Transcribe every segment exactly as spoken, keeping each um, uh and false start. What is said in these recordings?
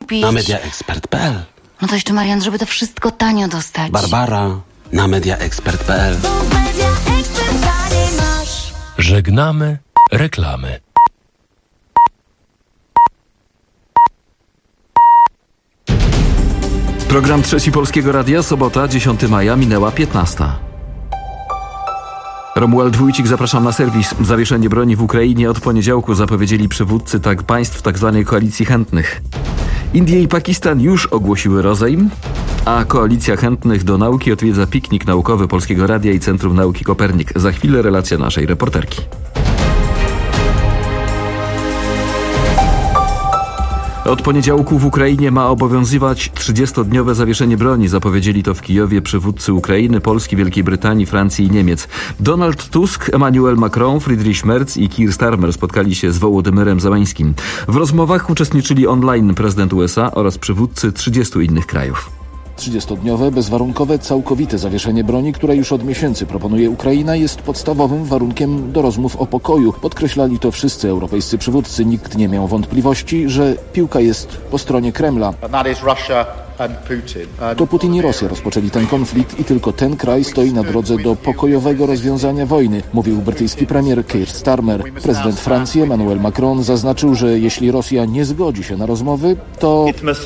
kupić? Na mediaexpert kropka p l. No to jeszcze, Marian, żeby to wszystko tanio dostać. Barbara, na mediaexpert kropka p l. Żegnamy reklamy. Program Trzeci Polskiego Radia, sobota, dziesiątego maja, minęła piętnasta. Romuald Wójcik, zapraszam na serwis. Zawieszenie broni w Ukrainie od poniedziałku zapowiedzieli przywódcy tak państw tzw. koalicji chętnych. Indie i Pakistan już ogłosiły rozejm, a koalicja chętnych do nauki odwiedza piknik naukowy Polskiego Radia i Centrum Nauki Kopernik. Za chwilę relacja naszej reporterki. Od poniedziałku w Ukrainie ma obowiązywać trzydziestodniowe zawieszenie broni. Zapowiedzieli to w Kijowie przywódcy Ukrainy, Polski, Wielkiej Brytanii, Francji i Niemiec. Donald Tusk, Emmanuel Macron, Friedrich Merz i Keir Starmer spotkali się z Wołodymyrem Zełańskim. W rozmowach uczestniczyli online prezydent U S A oraz przywódcy trzydziestu innych krajów. trzydziestodniowe, bezwarunkowe, całkowite zawieszenie broni, które już od miesięcy proponuje Ukraina, jest podstawowym warunkiem do rozmów o pokoju. Podkreślali to wszyscy europejscy przywódcy. Nikt nie miał wątpliwości, że piłka jest po stronie Kremla. To Putin i Rosja rozpoczęli ten konflikt i tylko ten kraj stoi na drodze do pokojowego rozwiązania wojny, mówił brytyjski premier Keir Starmer. Prezydent Francji Emmanuel Macron zaznaczył, że jeśli Rosja nie zgodzi się na rozmowy, to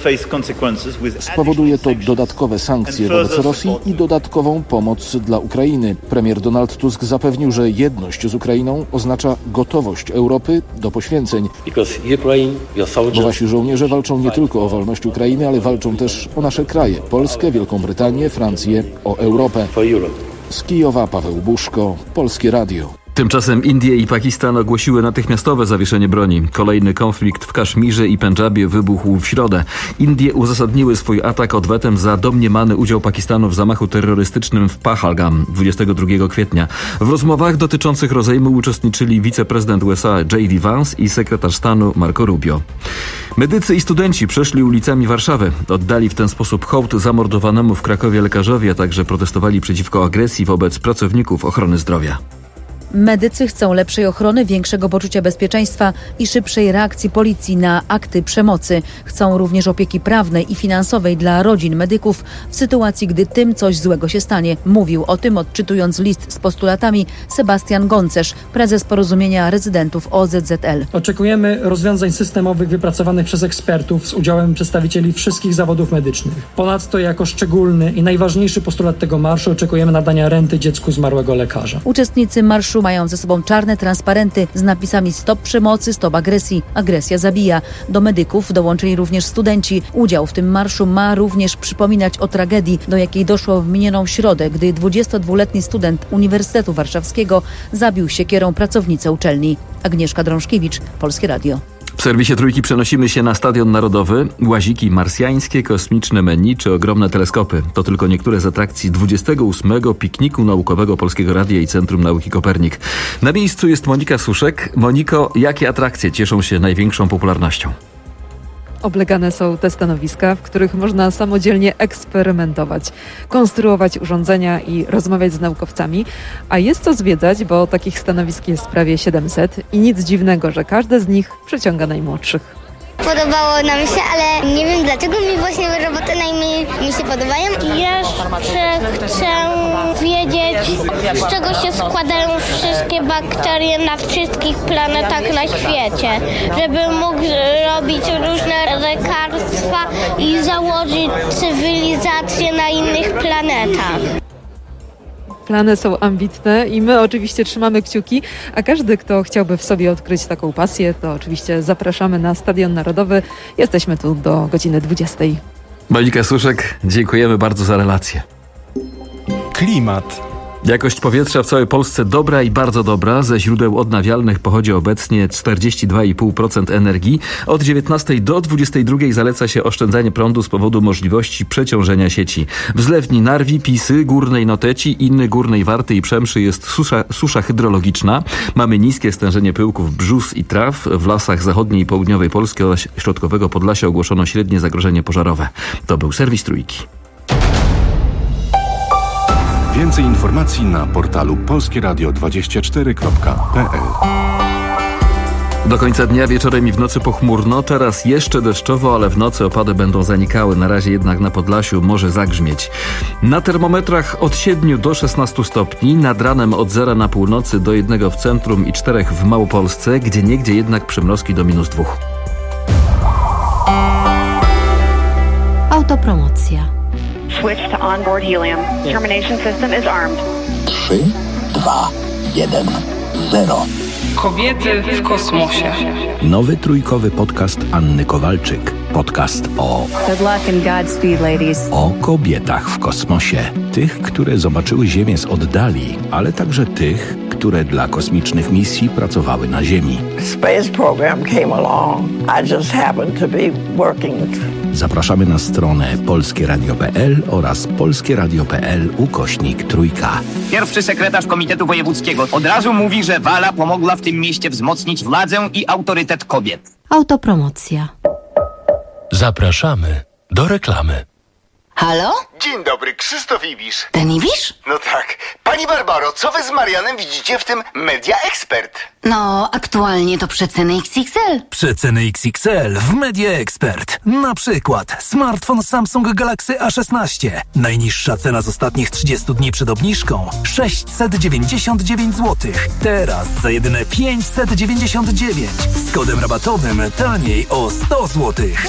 spowoduje to dodatkowe sankcje wobec Rosji i dodatkową pomoc dla Ukrainy. Premier Donald Tusk zapewnił, że jedność z Ukrainą oznacza gotowość Europy do poświęceń. Bo wasi żołnierze walczą nie tylko o wolność Ukrainy, ale walczą też o nasze kraje, Polskę, Wielką Brytanię, Francję, o Europę. Z Kijowa Paweł Buszko, Polskie Radio. Tymczasem Indie i Pakistan ogłosiły natychmiastowe zawieszenie broni. Kolejny konflikt w Kaszmirze i Pendżabie wybuchł w środę. Indie uzasadniły swój atak odwetem za domniemany udział Pakistanu w zamachu terrorystycznym w Pahalgam dwudziestego drugiego kwietnia. W rozmowach dotyczących rozejmu uczestniczyli wiceprezydent U S A J D Vance i sekretarz stanu Marco Rubio. Medycy i studenci przeszli ulicami Warszawy. Oddali w ten sposób hołd zamordowanemu w Krakowie lekarzowi, a także protestowali przeciwko agresji wobec pracowników ochrony zdrowia. Medycy chcą lepszej ochrony, większego poczucia bezpieczeństwa i szybszej reakcji policji na akty przemocy. Chcą również opieki prawnej i finansowej dla rodzin medyków w sytuacji, gdy tym coś złego się stanie. Mówił o tym, odczytując list z postulatami, Sebastian Goncerz, prezes Porozumienia Rezydentów O Z Z L. Oczekujemy rozwiązań systemowych wypracowanych przez ekspertów z udziałem przedstawicieli wszystkich zawodów medycznych. Ponadto jako szczególny i najważniejszy postulat tego marszu oczekujemy nadania renty dziecku zmarłego lekarza. Uczestnicy marszu mają ze sobą czarne transparenty z napisami stop przemocy, stop agresji, agresja zabija. Do medyków dołączyli również studenci. Udział w tym marszu ma również przypominać o tragedii, do jakiej doszło w minioną środę, gdy dwudziestodwuletni student Uniwersytetu Warszawskiego zabił siekierą pracownicę uczelni. Agnieszka Drążkiewicz, Polskie Radio. W serwisie Trójki przenosimy się na Stadion Narodowy. Łaziki marsjańskie, kosmiczne menu czy ogromne teleskopy. To tylko niektóre z atrakcji dwudziestego ósmego pikniku naukowego Polskiego Radia i Centrum Nauki Kopernik. Na miejscu jest Monika Suszek. Moniko, jakie atrakcje cieszą się największą popularnością? Oblegane są te stanowiska, w których można samodzielnie eksperymentować, konstruować urządzenia i rozmawiać z naukowcami. A jest co zwiedzać, bo takich stanowisk jest prawie siedemset i nic dziwnego, że każde z nich przyciąga najmłodszych. Podobało nam się, ale nie wiem dlaczego mi właśnie roboty najmniej mi się podobają. Jeszcze chcę wiedzieć, z czego się składają wszystkie bakterie na wszystkich planetach na świecie, żeby mógł robić różne lekarstwa i założyć cywilizację na innych planetach. Plany są ambitne i my oczywiście trzymamy kciuki, a każdy, kto chciałby w sobie odkryć taką pasję, to oczywiście zapraszamy na Stadion Narodowy. Jesteśmy tu do godziny dwudziestej. Monika Suszek, dziękujemy bardzo za relację. Klimat. Jakość powietrza w całej Polsce dobra i bardzo dobra. Ze źródeł odnawialnych pochodzi obecnie czterdzieści dwa i pół procent energii. Od dziewiętnastej do dwudziestej drugiej zaleca się oszczędzanie prądu z powodu możliwości przeciążenia sieci. W zlewni Narwi, Pisy, Górnej Noteci, Inny, Górnej Warty i Przemszy jest susza, susza hydrologiczna. Mamy niskie stężenie pyłków brzus i traw. W lasach zachodniej i południowej Polski oraz środkowego Podlasia ogłoszono średnie zagrożenie pożarowe. To był serwis Trójki. Więcej informacji na portalu polskieradio dwadzieścia cztery kropka p l. Do końca dnia wieczorem i w nocy pochmurno, teraz jeszcze deszczowo, ale w nocy opady będą zanikały. Na razie jednak na Podlasiu może zagrzmieć. Na termometrach od siedmiu do szesnastu stopni, nad ranem od zera na północy do jednego w centrum i czterech w Małopolsce, gdzie niegdzie jednak przymrozki do minus dwóch. Autopromocja. Switch to onboard helium. Termination system is armed. trzy, dwa, jeden, zero. Kobiety w kosmosie. Nowy trójkowy podcast Anny Kowalczyk. Podcast o... Good luck and Godspeed, ladies. O kobietach w kosmosie. Tych, które zobaczyły Ziemię z oddali, ale także tych, które dla kosmicznych misji pracowały na Ziemi. Space program came along. I just happened to be working. Zapraszamy na stronę polskie radio kropka p l oraz polskie radio kropka p l ukośnik trójka. Pierwszy sekretarz Komitetu Wojewódzkiego od razu mówi, że Wala pomogła w tym mieście wzmocnić władzę i autorytet kobiet. Autopromocja. Zapraszamy do reklamy. Halo? Dzień dobry, Krzysztof Ibisz. Ten Ibisz? No tak. Pani Barbaro, co wy z Marianem widzicie w tym Media Expert? No, aktualnie to przeceny X X L. Przeceny X X L w Media Expert. Na przykład smartfon Samsung Galaxy A szesnaście. Najniższa cena z ostatnich trzydziestu dni przed obniżką sześćset dziewięćdziesiąt dziewięć złotych. Teraz za jedyne pięćset dziewięćdziesiąt dziewięć. Z kodem rabatowym taniej o sto złotych.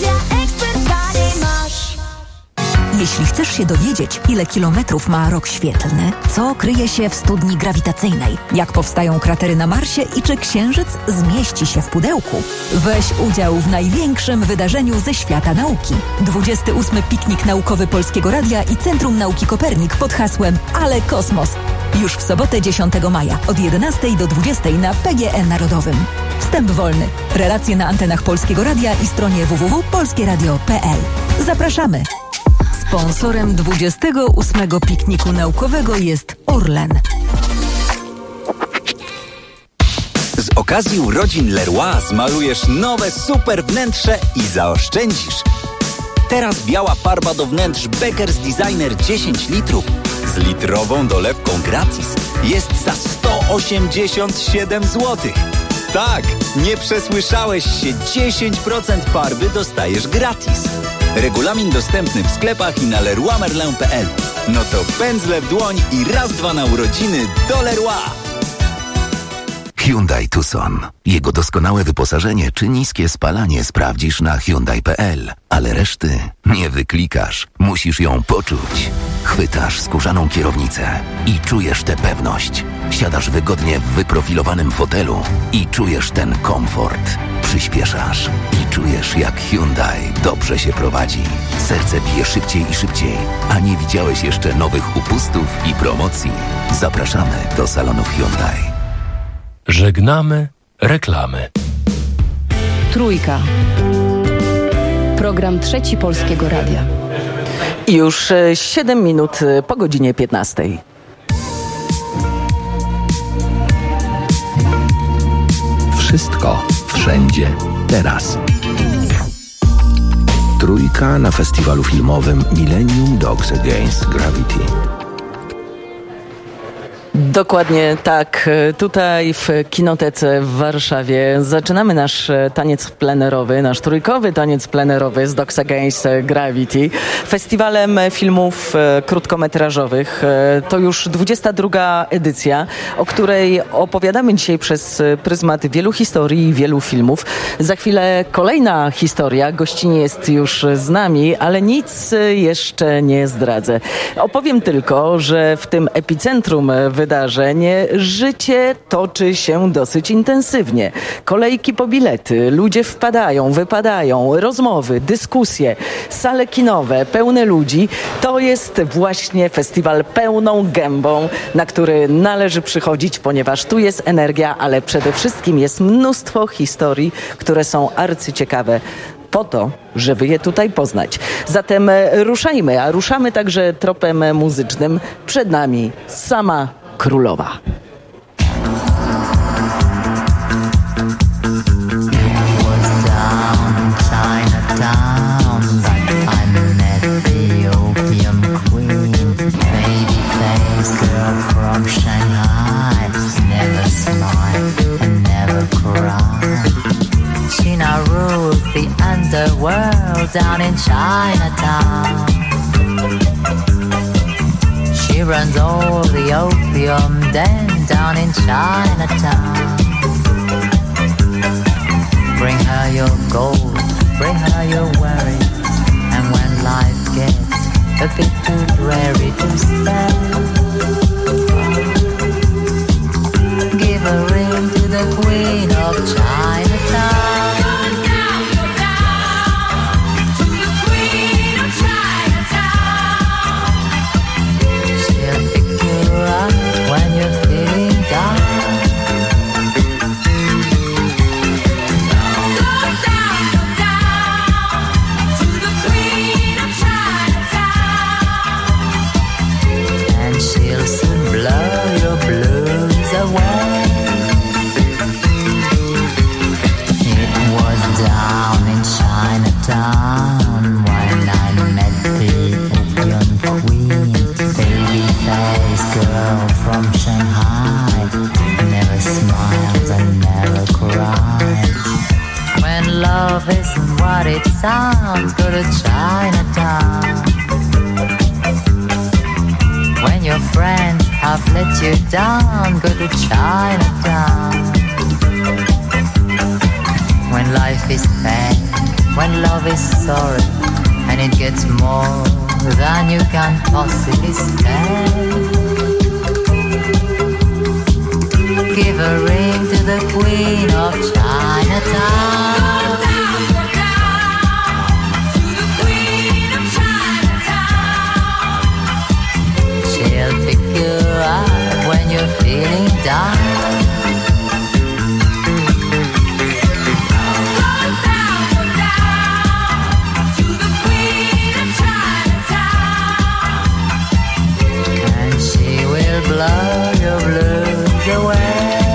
Jeśli chcesz się dowiedzieć, ile kilometrów ma rok świetlny, co kryje się w studni grawitacyjnej, jak powstają kratery na Marsie i czy Księżyc zmieści się w pudełku, weź udział w największym wydarzeniu ze świata nauki. dwudziesty ósmy Piknik Naukowy Polskiego Radia i Centrum Nauki Kopernik pod hasłem Ale Kosmos. Już w sobotę dziesiątego maja od jedenastej do dwudziestej na P G E Narodowym. Wstęp wolny. Relacje na antenach Polskiego Radia i stronie w w w kropka polskie radio kropka p l. Zapraszamy! Sponsorem dwudziestego ósmego Pikniku Naukowego jest Orlen. Z okazji urodzin Leroy zmalujesz nowe super wnętrze i zaoszczędzisz. Teraz biała farba do wnętrz Beckers Designer dziesięć litrów z litrową dolewką gratis jest za sto osiemdziesiąt siedem złotych. Tak, nie przesłyszałeś się, dziesięć procent farby dostajesz gratis. Regulamin dostępny w sklepach i na leroy merlin kropka p l. No to pędzle w dłoń i raz dwa na urodziny do Leroy. Hyundai Tucson. Jego doskonałe wyposażenie czy niskie spalanie sprawdzisz na hyundai kropka p l. Ale reszty nie wyklikasz. Musisz ją poczuć. Chwytasz skórzaną kierownicę i czujesz tę pewność. Siadasz wygodnie w wyprofilowanym fotelu i czujesz ten komfort. Przyspieszasz i czujesz, jak Hyundai dobrze się prowadzi. Serce bije szybciej i szybciej, a nie widziałeś jeszcze nowych upustów i promocji. Zapraszamy do salonów Hyundai. Żegnamy reklamy. Trójka. Program Trzeci Polskiego Radia. Już siedem minut po godzinie piętnastej. Wszystko, wszędzie, teraz. Trójka na festiwalu filmowym Millennium Dogs Against Gravity. Dokładnie tak. Tutaj w Kinotece w Warszawie zaczynamy nasz taniec plenerowy, nasz trójkowy taniec plenerowy z Dogs Against Gravity. Festiwalem filmów krótkometrażowych. To już dwudziesta druga edycja, o której opowiadamy dzisiaj przez pryzmat wielu historii i wielu filmów. Za chwilę kolejna historia. Gościnie jest już z nami, ale nic jeszcze nie zdradzę. Opowiem tylko, że w tym epicentrum wydarzeń życie toczy się dosyć intensywnie. Kolejki po bilety, ludzie wpadają, wypadają, rozmowy, dyskusje, sale kinowe, pełne ludzi. To jest właśnie festiwal pełną gębą, na który należy przychodzić, ponieważ tu jest energia, ale przede wszystkim jest mnóstwo historii, które są arcyciekawe. Po to, żeby je tutaj poznać. Zatem ruszajmy, a ruszamy także tropem muzycznym. Przed nami sama Królowa. Shanghai, never smile and never cry. down in Chinatown. She runs all the opium den down in Chinatown. Bring her your gold, bring her your worries, and when life gets a bit too dreary to stand, give a ring to the Queen of Chinatown. When you're feeling down, go down, go down to the Queen of Chinatown, and she'll soon blow your blues away. It was down in Chinatown when I met the opium queen, baby-faced girl from Shanghai, never smiles and never cries. When love isn't what it sounds, go to Chinatown. When your friends have let you down, go to Chinatown. When life is pain, when love is sorry, and it gets more than you can possibly stand, give a ring to the Queen of Chinatown. Go down, go down to the Queen of Chinatown. She'll pick you up when you're feeling down. Go down, go down to the Queen of Chinatown, and she will blow your blues away.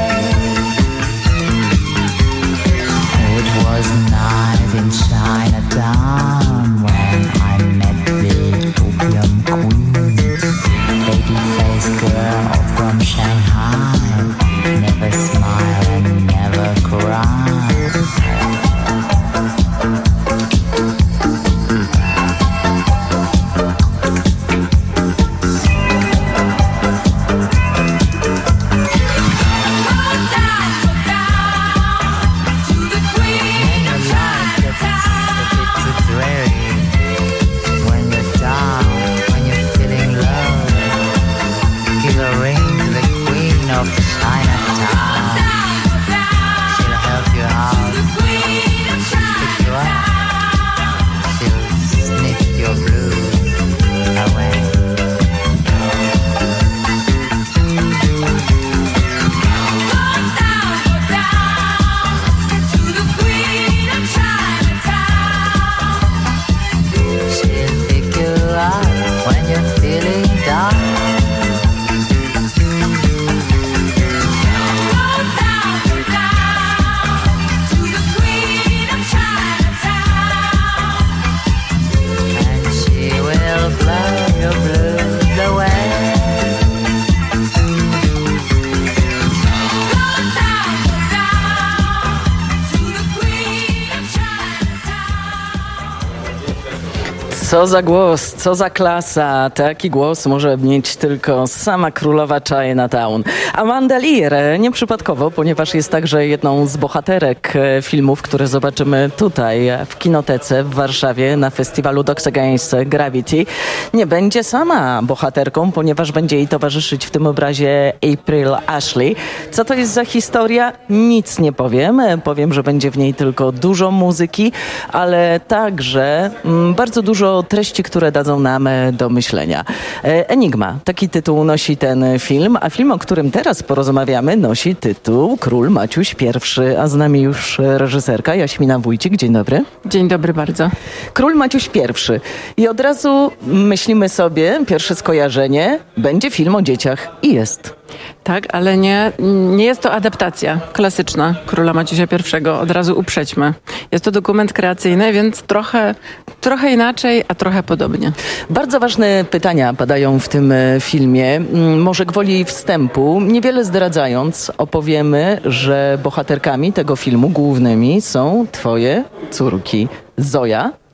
It was night in Chinatown when I met the opium queen, baby-faced girl from Shanghai, never smile and never cry. Co za głos, co za klasa. Taki głos może mieć tylko sama królowa Chinatown. Amanda Lear, nieprzypadkowo, ponieważ jest także jedną z bohaterek filmów, które zobaczymy tutaj w Kinotece w Warszawie na festiwalu Dogs Against Gravity. Nie będzie sama bohaterką, ponieważ będzie jej towarzyszyć w tym obrazie April Ashley. Co to jest za historia? Nic nie powiem. Powiem, że będzie w niej tylko dużo muzyki, ale także mm, bardzo dużo treści, które dadzą nam do myślenia. Enigma, taki tytuł nosi ten film, a film, o którym teraz porozmawiamy, nosi tytuł Król Maciuś pierwszy, a z nami już reżyserka Jaśmina Wójcik. Dzień dobry. Dzień dobry bardzo. Król Maciuś pierwszy. I od razu myślimy sobie, pierwsze skojarzenie, będzie film o dzieciach i jest. Tak, ale nie, nie jest to adaptacja klasyczna Króla Maciusia pierwszego. Od razu uprzedźmy. Jest to dokument kreacyjny, więc trochę, trochę inaczej, a trochę podobnie. Bardzo ważne pytania padają w tym filmie. Może gwoli wstępu, niewiele zdradzając, opowiemy, że bohaterkami tego filmu głównymi są twoje córki Zoja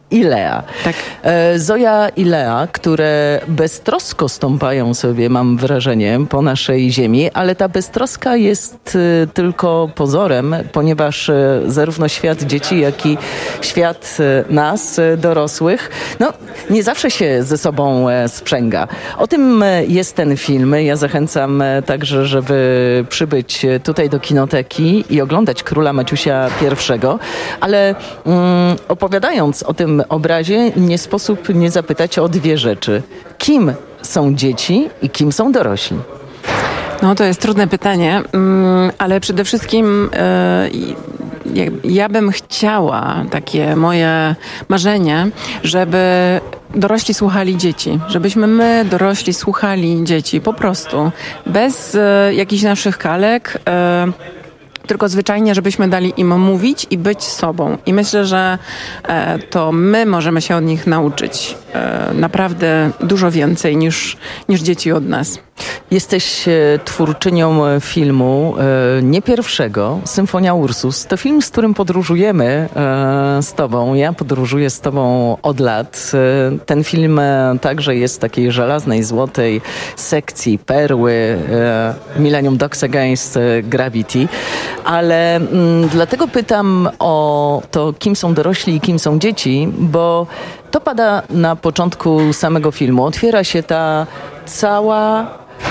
i Lea. Tak. E, Zoja i Lea, które beztrosko stąpają sobie, mam wrażenie, po naszej ziemi, ale ta beztroska jest e, tylko pozorem, ponieważ e, zarówno świat dzieci, jak i świat e, nas, e, dorosłych, no nie zawsze się ze sobą e, sprzęga. O tym e, jest ten film. Ja zachęcam e, także, żeby przybyć e, tutaj do kinoteki i oglądać Króla Maciusia pierwszego, ale mm, opowiadając o tym obrazie, nie sposób nie zapytać o dwie rzeczy. Kim są dzieci i kim są dorośli? No to jest trudne pytanie, ale przede wszystkim ja bym chciała, takie moje marzenie, żeby dorośli słuchali dzieci, żebyśmy my, dorośli, słuchali dzieci po prostu, bez jakichś naszych kalek, tylko zwyczajnie, żebyśmy dali im mówić i być sobą. I myślę, że e, to my możemy się od nich nauczyć e, naprawdę dużo więcej niż, niż dzieci od nas. Jesteś e, twórczynią filmu, e, nie pierwszego, Symfonia Ursus. To film, z którym podróżujemy e, z tobą. Ja podróżuję z tobą od lat. E, ten film e, także jest w takiej żelaznej, złotej sekcji perły e, Millennium Dogs Against Gravity. Ale m, dlatego pytam o to, kim są dorośli i kim są dzieci, bo to pada na początku samego filmu. Otwiera się ta cała,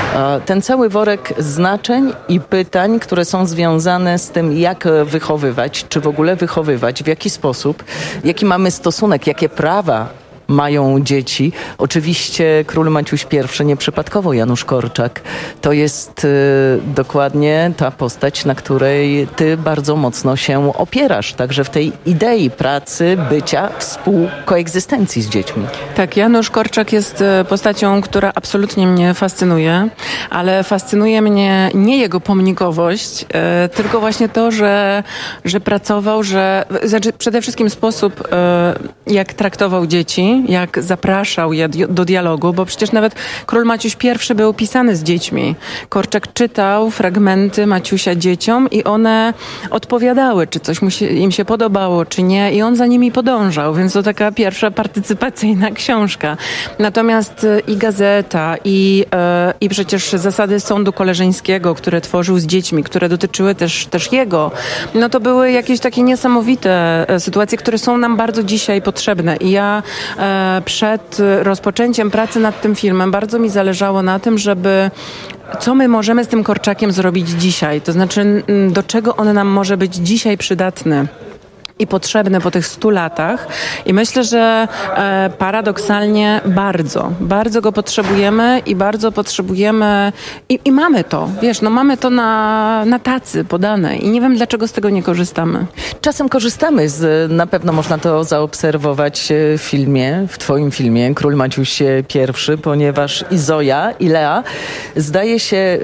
ten cały worek znaczeń i pytań, które są związane z tym, jak wychowywać, czy w ogóle wychowywać, w jaki sposób, jaki mamy stosunek, jakie prawa mają dzieci. Oczywiście Król Maciuś pierwszy, nieprzypadkowo Janusz Korczak. To jest y, dokładnie ta postać, na której ty bardzo mocno się opierasz. Także w tej idei pracy, bycia, współkoegzystencji z dziećmi. Tak, Janusz Korczak jest postacią, która absolutnie mnie fascynuje, ale fascynuje mnie nie jego pomnikowość, y, tylko właśnie to, że, że pracował, że znaczy przede wszystkim sposób, y, jak traktował dzieci, jak zapraszał je do dialogu, bo przecież nawet Król Maciuś pierwszy był pisany z dziećmi. Korczak czytał fragmenty Maciusia dzieciom i one odpowiadały, czy coś mu się, im się podobało, czy nie, i on za nimi podążał, więc to taka pierwsza partycypacyjna książka. Natomiast i gazeta, i, e, i przecież zasady sądu koleżeńskiego, które tworzył z dziećmi, które dotyczyły też, też jego, no to były jakieś takie niesamowite sytuacje, które są nam bardzo dzisiaj potrzebne. I ja e, przed rozpoczęciem pracy nad tym filmem bardzo mi zależało na tym, żeby co my możemy z tym Korczakiem zrobić dzisiaj, to znaczy do czego on nam może być dzisiaj przydatny i potrzebne po tych stu latach. I myślę, że e, paradoksalnie bardzo, bardzo go potrzebujemy i bardzo potrzebujemy i, i mamy to, wiesz, no mamy to na, na tacy podane i nie wiem, dlaczego z tego nie korzystamy. Czasem korzystamy, z, na pewno można to zaobserwować w filmie, w twoim filmie Król Maciuś pierwszy, ponieważ i Zoja, i Lea, zdaje się, y,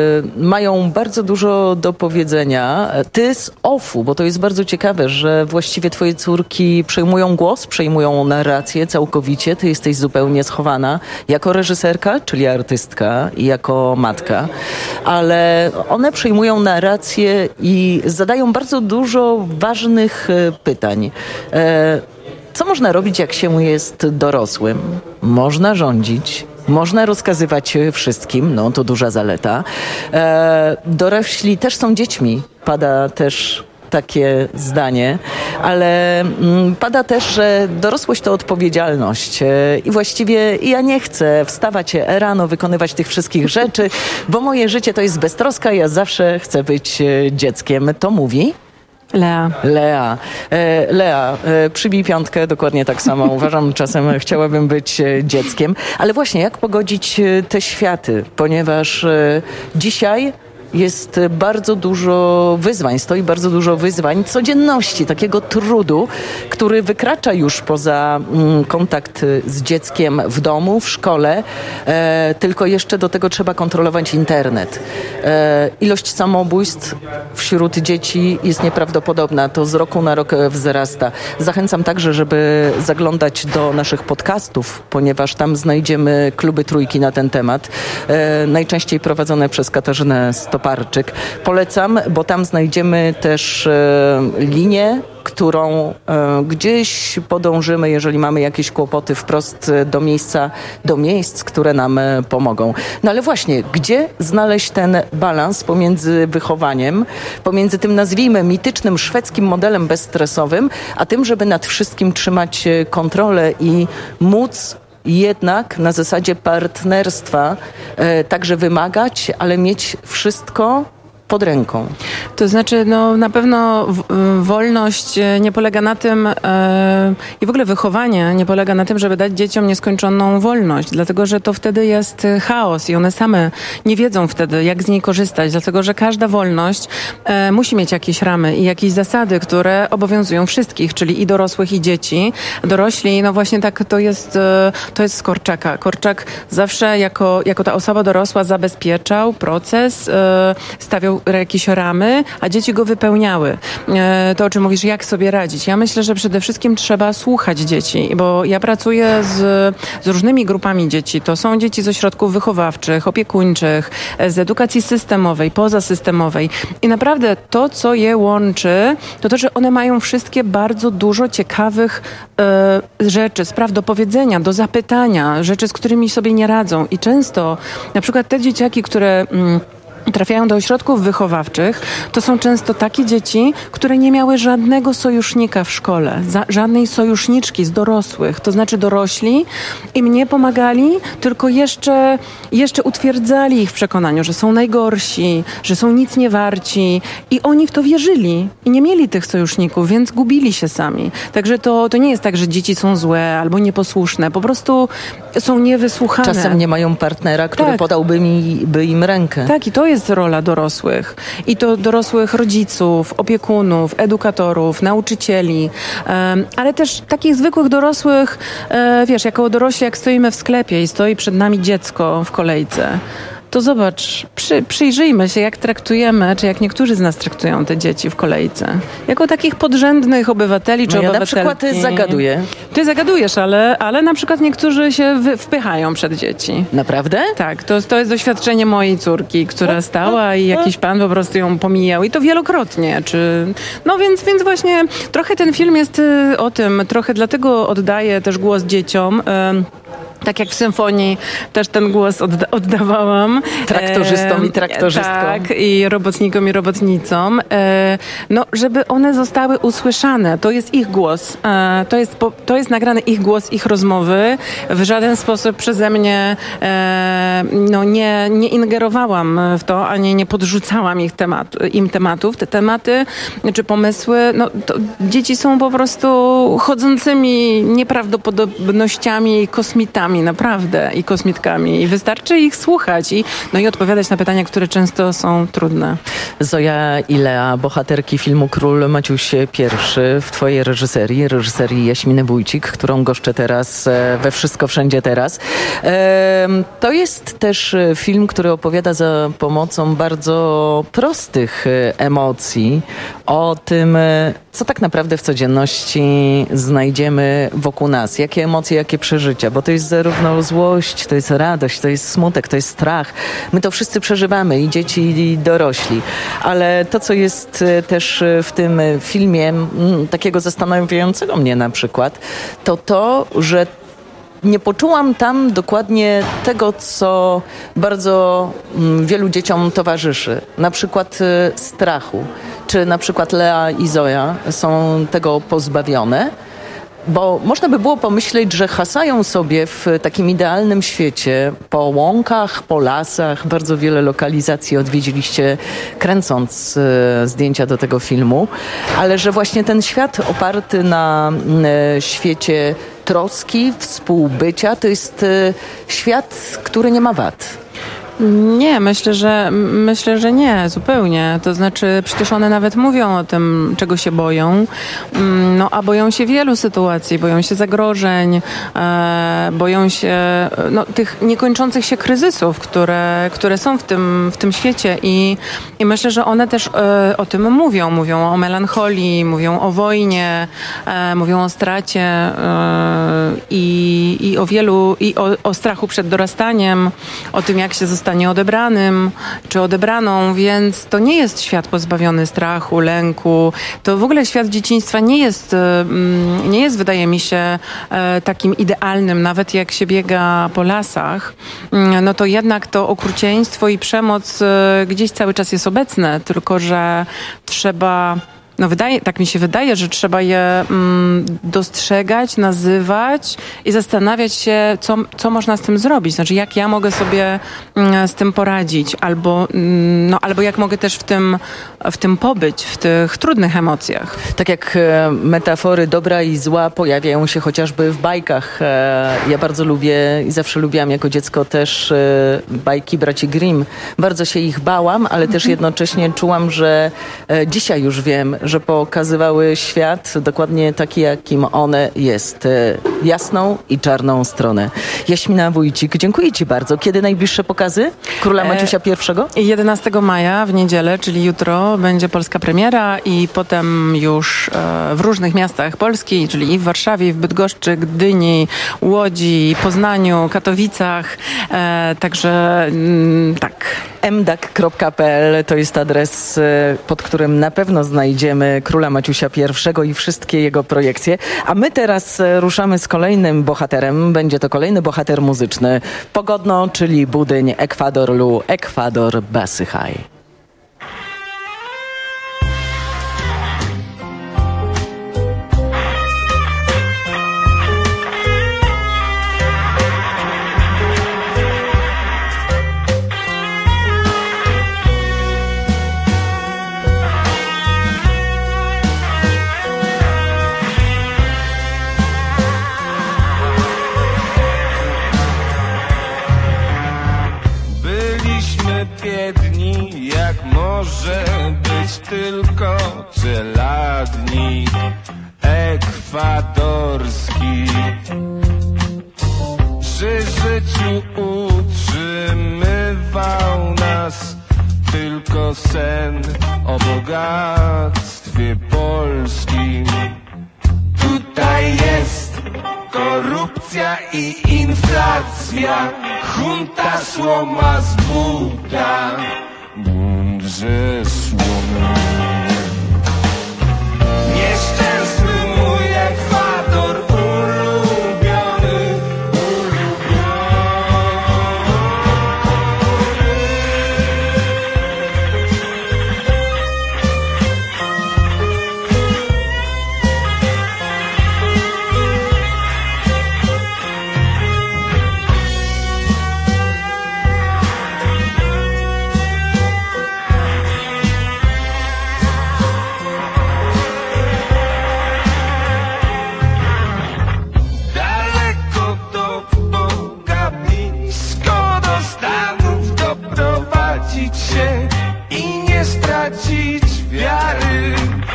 mają bardzo dużo do powiedzenia. Ty z offu, bo to jest bardzo ciekawe, że właściwie twoje córki przejmują głos, przejmują narrację całkowicie. Ty jesteś zupełnie schowana jako reżyserka, czyli artystka, i jako matka, ale one przejmują narrację i zadają bardzo dużo ważnych pytań. Co można robić, jak się jest dorosłym? Można rządzić. Można rozkazywać wszystkim, no to duża zaleta. Dorośli też są dziećmi. Pada też takie zdanie, ale mm, pada też, że dorosłość to odpowiedzialność e, i właściwie ja nie chcę wstawać rano, wykonywać tych wszystkich rzeczy, bo moje życie to jest beztroska, ja zawsze chcę być e, dzieckiem. To mówi Lea. Lea. E, Lea, e, przybij piątkę, dokładnie tak samo. Uważam, czasem chciałabym być e, dzieckiem. Ale właśnie, jak pogodzić e, te światy? Ponieważ e, dzisiaj jest bardzo dużo wyzwań, stoi bardzo dużo wyzwań codzienności, takiego trudu, który wykracza już poza mm, kontakt z dzieckiem w domu, w szkole, e, tylko jeszcze do tego trzeba kontrolować internet. E, ilość samobójstw wśród dzieci jest nieprawdopodobna, to z roku na rok wzrasta. Zachęcam także, żeby zaglądać do naszych podcastów, ponieważ tam znajdziemy kluby trójki na ten temat, e, najczęściej prowadzone przez Katarzynę Stop Toparczyk. Polecam, bo tam znajdziemy też e, linię, którą e, gdzieś podążymy, jeżeli mamy jakieś kłopoty, wprost do miejsca, do miejsc, które nam e, pomogą. No ale właśnie, gdzie znaleźć ten balans pomiędzy wychowaniem, pomiędzy tym, nazwijmy, mitycznym szwedzkim modelem bezstresowym, a tym, żeby nad wszystkim trzymać e, kontrolę i móc jednak na zasadzie partnerstwa e, także wymagać, ale mieć wszystko pod ręką. To znaczy, no na pewno w, wolność nie polega na tym e, i w ogóle wychowanie nie polega na tym, żeby dać dzieciom nieskończoną wolność, dlatego że to wtedy jest chaos i one same nie wiedzą wtedy, jak z niej korzystać, dlatego że każda wolność e, musi mieć jakieś ramy i jakieś zasady, które obowiązują wszystkich, czyli i dorosłych, i dzieci. Dorośli, no właśnie tak to jest, e, to jest z Korczaka. Korczak zawsze jako, jako ta osoba dorosła zabezpieczał proces, e, stawiał jakieś ramy, a dzieci go wypełniały. E, to, o czym mówisz, jak sobie radzić. Ja myślę, że przede wszystkim trzeba słuchać dzieci, bo ja pracuję z, z różnymi grupami dzieci. To są dzieci z ośrodków wychowawczych, opiekuńczych, z edukacji systemowej, pozasystemowej. I naprawdę to, co je łączy, to to, że one mają wszystkie bardzo dużo ciekawych e, rzeczy, spraw do powiedzenia, do zapytania, rzeczy, z którymi sobie nie radzą. I często na przykład te dzieciaki, które mm, trafiają do ośrodków wychowawczych, to są często takie dzieci, które nie miały żadnego sojusznika w szkole, za, żadnej sojuszniczki z dorosłych, to znaczy dorośli im nie pomagali, tylko jeszcze, jeszcze utwierdzali ich w przekonaniu, że są najgorsi, że są nic nie warci i oni w to wierzyli i nie mieli tych sojuszników, więc gubili się sami. Także to, to nie jest tak, że dzieci są złe albo nieposłuszne, po prostu są niewysłuchane. Czasem nie mają partnera, który tak. podałby mi, by im rękę. Tak, i to jest rola dorosłych. I to dorosłych rodziców, opiekunów, edukatorów, nauczycieli, um, ale też takich zwykłych dorosłych, e, wiesz, jako dorośli, jak stoimy w sklepie i stoi przed nami dziecko w kolejce, to zobacz, przy, przyjrzyjmy się, jak traktujemy, czy jak niektórzy z nas traktują te dzieci w kolejce. Jako takich podrzędnych obywateli czy no ja obywatelki. na przykład zagaduję. Ty zagadujesz, ale, ale na przykład niektórzy się wy, wpychają przed dzieci. Naprawdę? Tak, to, to jest doświadczenie mojej córki, która stała i jakiś pan po prostu ją pomijał i to wielokrotnie. Czy... No więc, więc właśnie trochę ten film jest o tym, trochę dlatego oddaję też głos dzieciom. Tak jak w symfonii też ten głos odda- oddawałam. Traktorzystom i traktorzystkom. Tak, i robotnikom i robotnicom. E, no, żeby one zostały usłyszane. To jest ich głos. E, to, jest po, to jest nagrany ich głos, ich rozmowy. W żaden sposób przeze mnie e, no, nie, nie ingerowałam w to, ani nie podrzucałam ich temat, im tematów. Te tematy czy pomysły, no, to dzieci są po prostu chodzącymi nieprawdopodobnościami i kosmitami. Naprawdę i kosmitkami i wystarczy ich słuchać i, no i odpowiadać na pytania, które często są trudne. Zoja i Lea, bohaterki filmu Król Maciuś pierwszy w twojej reżyserii, reżyserii Jaśminy Wójcik, którą goszczę teraz we Wszystko Wszędzie Teraz. To jest też film, który opowiada za pomocą bardzo prostych emocji o tym, co tak naprawdę w codzienności znajdziemy wokół nas. Jakie emocje, jakie przeżycia, bo to jest zarówno złość, to jest radość, to jest smutek, to jest strach. My to wszyscy przeżywamy, i dzieci, i dorośli. Ale to, co jest też w tym filmie takiego zastanawiającego mnie na przykład, to to, że nie poczułam tam dokładnie tego, co bardzo wielu dzieciom towarzyszy. Na przykład strachu. Czy na przykład Lea i Zoja są tego pozbawione? Bo można by było pomyśleć, że hasają sobie w takim idealnym świecie po łąkach, po lasach. Bardzo wiele lokalizacji odwiedziliście, kręcąc e, zdjęcia do tego filmu. Ale że właśnie ten świat oparty na e, świecie troski, współbycia, to jest e, świat, który nie ma wad. Nie, myślę, że myślę, że nie, zupełnie. To znaczy, przecież one nawet mówią o tym, czego się boją. No, a boją się wielu sytuacji, boją się zagrożeń, e, boją się no, tych niekończących się kryzysów, które, które są w tym, w tym świecie i, i myślę, że one też e, o tym mówią. Mówią o melancholii, mówią o wojnie, e, mówią o stracie e, i, i, i o wielu, i o, o strachu przed dorastaniem, o tym, jak się zostanie odebranym, czy odebraną, więc to nie jest świat pozbawiony strachu, lęku. To w ogóle świat dzieciństwa nie jest, nie jest, wydaje mi się, takim idealnym, nawet jak się biega po lasach, no to jednak to okrucieństwo i przemoc gdzieś cały czas jest obecne, tylko że trzeba... No wydaje, tak mi się wydaje, że trzeba je mm, dostrzegać, nazywać i zastanawiać się, co, co można z tym zrobić. Znaczy, jak ja mogę sobie mm, z tym poradzić, albo, mm, no, albo jak mogę też w tym, w tym pobyć, w tych trudnych emocjach. Tak jak e, metafory dobra i zła pojawiają się chociażby w bajkach. E, ja bardzo lubię i zawsze lubiłam jako dziecko też e, bajki braci Grimm. Bardzo się ich bałam, ale też jednocześnie czułam, że e, dzisiaj już wiem, że pokazywały świat dokładnie taki, jakim one jest. E, jasną i czarną stronę. Jaśmina Wójcik, dziękuję Ci bardzo. Kiedy najbliższe pokazy Króla Maciusia I? jedenastego maja w niedzielę, czyli jutro, będzie polska premiera i potem już e, w różnych miastach Polski, czyli i w Warszawie, i w Bydgoszczy, Gdyni, Łodzi, Poznaniu, Katowicach. E, także mm, tak. m d a k kropka p l to jest adres, pod którym na pewno znajdziemy Króla Maciusia I i wszystkie jego projekcje. A my teraz ruszamy z kolejnym bohaterem. Będzie to kolejny bohater muzyczny. Pogodno, czyli Budyń, Ekwador Lu, Ekwador Basychaj. Biedni, jak może być tylko czeladnik ekwadorski. Przy życiu utrzymywał nas tylko sen o bogactwie polskim. Tutaj jest korupcja i inflacja, junta słoma z buta, bunt ze słomy. Nieszczęsny mój Ekwador ulubiony, się i nie stracić wiary.